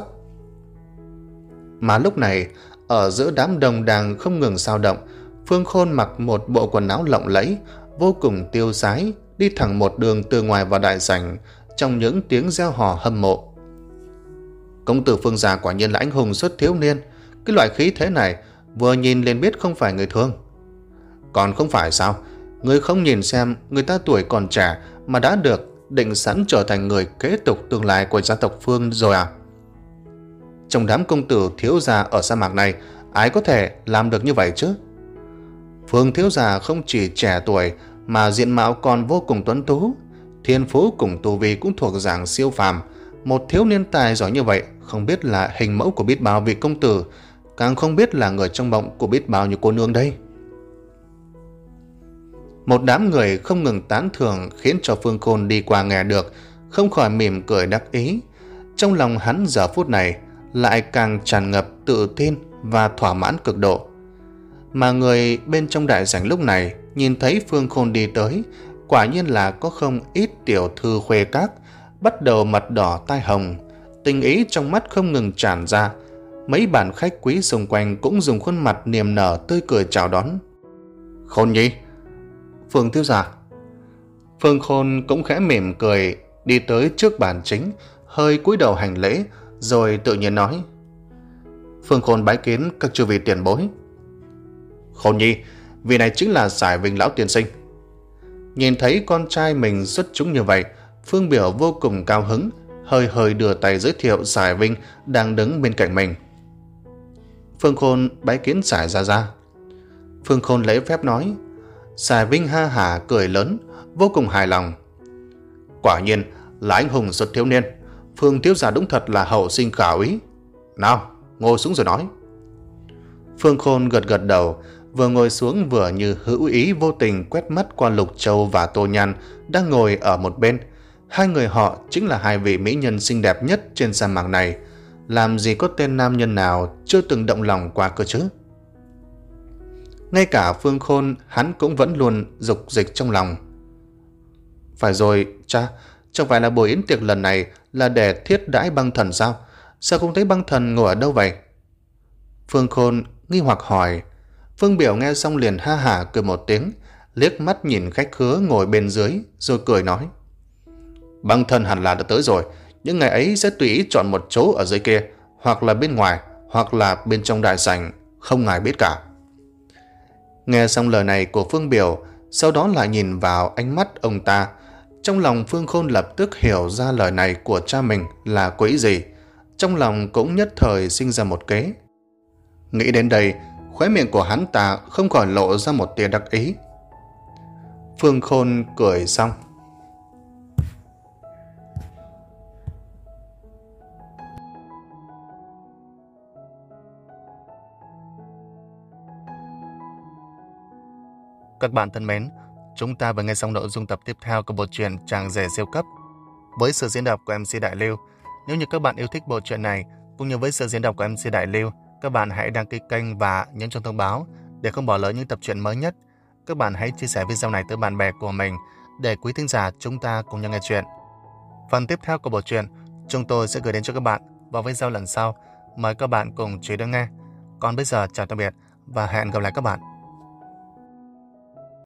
Mà lúc này, ở giữa đám đông đang không ngừng sao động, Phương Khôn mặc một bộ quần áo lộng lẫy, vô cùng tiêu sái, đi thẳng một đường từ ngoài vào đại sảnh, trong những tiếng reo hò hâm mộ. Công tử Phương gia quả nhiên là anh hùng xuất thiếu niên. Cái loại khí thế này vừa nhìn liền biết không phải người thường. Còn không phải sao? Người không nhìn xem người ta tuổi còn trẻ mà đã được định sẵn trở thành người kế tục tương lai của gia tộc Phương rồi à? Trong đám công tử thiếu gia ở sa mạc này, ai có thể làm được như vậy chứ? Phương thiếu gia không chỉ trẻ tuổi mà diện mạo còn vô cùng tuấn tú, thiên phú cùng tu vi cũng thuộc dạng siêu phàm. Một thiếu niên tài giỏi như vậy không biết là hình mẫu của biết bao vị công tử, càng không biết là người trong mộng của biết bao nhiêu cô nương đây. Một đám người không ngừng tán thưởng khiến cho Phương Khôn đi qua nghe được không khỏi mỉm cười đắc ý. Trong lòng hắn giờ phút này lại càng tràn ngập tự tin và thỏa mãn cực độ. Mà người bên trong đại sảnh lúc này nhìn thấy Phương Khôn đi tới, quả nhiên là có không ít tiểu thư khuê các bắt đầu mặt đỏ tai hồng, tình ý trong mắt không ngừng tràn ra. Mấy bàn khách quý xung quanh cũng dùng khuôn mặt niềm nở tươi cười chào đón. Khôn nhi, Phương thiếu gia. Phương Khôn cũng khẽ mỉm cười đi tới trước bàn chính, hơi cúi đầu hành lễ rồi tự nhiên nói: Phương Khôn bái kiến các chư vị tiền bối. Khôn nhi, vị này chính là Sải Vinh lão tiên sinh. Nhìn thấy con trai mình xuất chúng như vậy, Phương Biểu vô cùng cao hứng, hơi hơi đưa tay giới thiệu Sải Vinh đang đứng bên cạnh mình. Phương Khôn bái kiến Sải gia gia. Phương Khôn lễ phép nói. Sải Vinh ha hả cười lớn, vô cùng hài lòng. Quả nhiên là anh hùng xuất thiếu niên, Phương thiếu gia đúng thật là hậu sinh khả úy. Nào, ngồi xuống rồi nói. Phương Khôn gật gật đầu, vừa ngồi xuống vừa như hữu ý vô tình quét mắt qua Lục Châu và Tô Nhan đang ngồi ở một bên. Hai người họ chính là hai vị mỹ nhân xinh đẹp nhất trên sa mạc này. Làm gì có tên nam nhân nào chưa từng động lòng qua cơ chứ? Ngay cả Phương Khôn hắn cũng vẫn luôn dục dịch trong lòng. Phải rồi, cha, chẳng phải là buổi yến tiệc lần này là để thiết đãi băng thần sao? Sao không thấy băng thần ngồi ở đâu vậy? Phương Khôn nghi hoặc hỏi. Phương Biểu nghe xong liền ha hả cười một tiếng, liếc mắt nhìn khách khứa ngồi bên dưới rồi cười nói: Băng thần hẳn là đã tới rồi, những ngày ấy sẽ tùy ý chọn một chỗ ở dưới kia, hoặc là bên ngoài, hoặc là bên trong đại sảnh, không ai biết cả. Nghe xong lời này của Phương Biểu, sau đó lại nhìn vào ánh mắt ông ta. Trong lòng Phương Khôn lập tức hiểu ra lời này của cha mình là có ý gì. Trong lòng cũng nhất thời sinh ra một kế. Nghĩ đến đây, khóe miệng của hắn ta không khỏi lộ ra một tia đắc ý. Phương Khôn cười xong. Các bạn thân mến, chúng ta vừa nghe xong nội dung tập tiếp theo của bộ truyện Chàng rể siêu cấp với sự diễn đọc của em xê Đại Lưu. Nếu như các bạn yêu thích bộ truyện này cũng như với sự diễn đọc của em xê Đại Lưu, các bạn hãy đăng ký kênh và nhấn chuông thông báo để không bỏ lỡ những tập truyện mới nhất. Các bạn hãy chia sẻ video này tới bạn bè của mình để quý thính giả chúng ta cùng nhau nghe chuyện. Phần tiếp theo của bộ truyện chúng tôi sẽ gửi đến cho các bạn vào video lần sau. Mời các bạn cùng chú ý đón nghe. Còn bây giờ chào tạm biệt và hẹn gặp lại các bạn.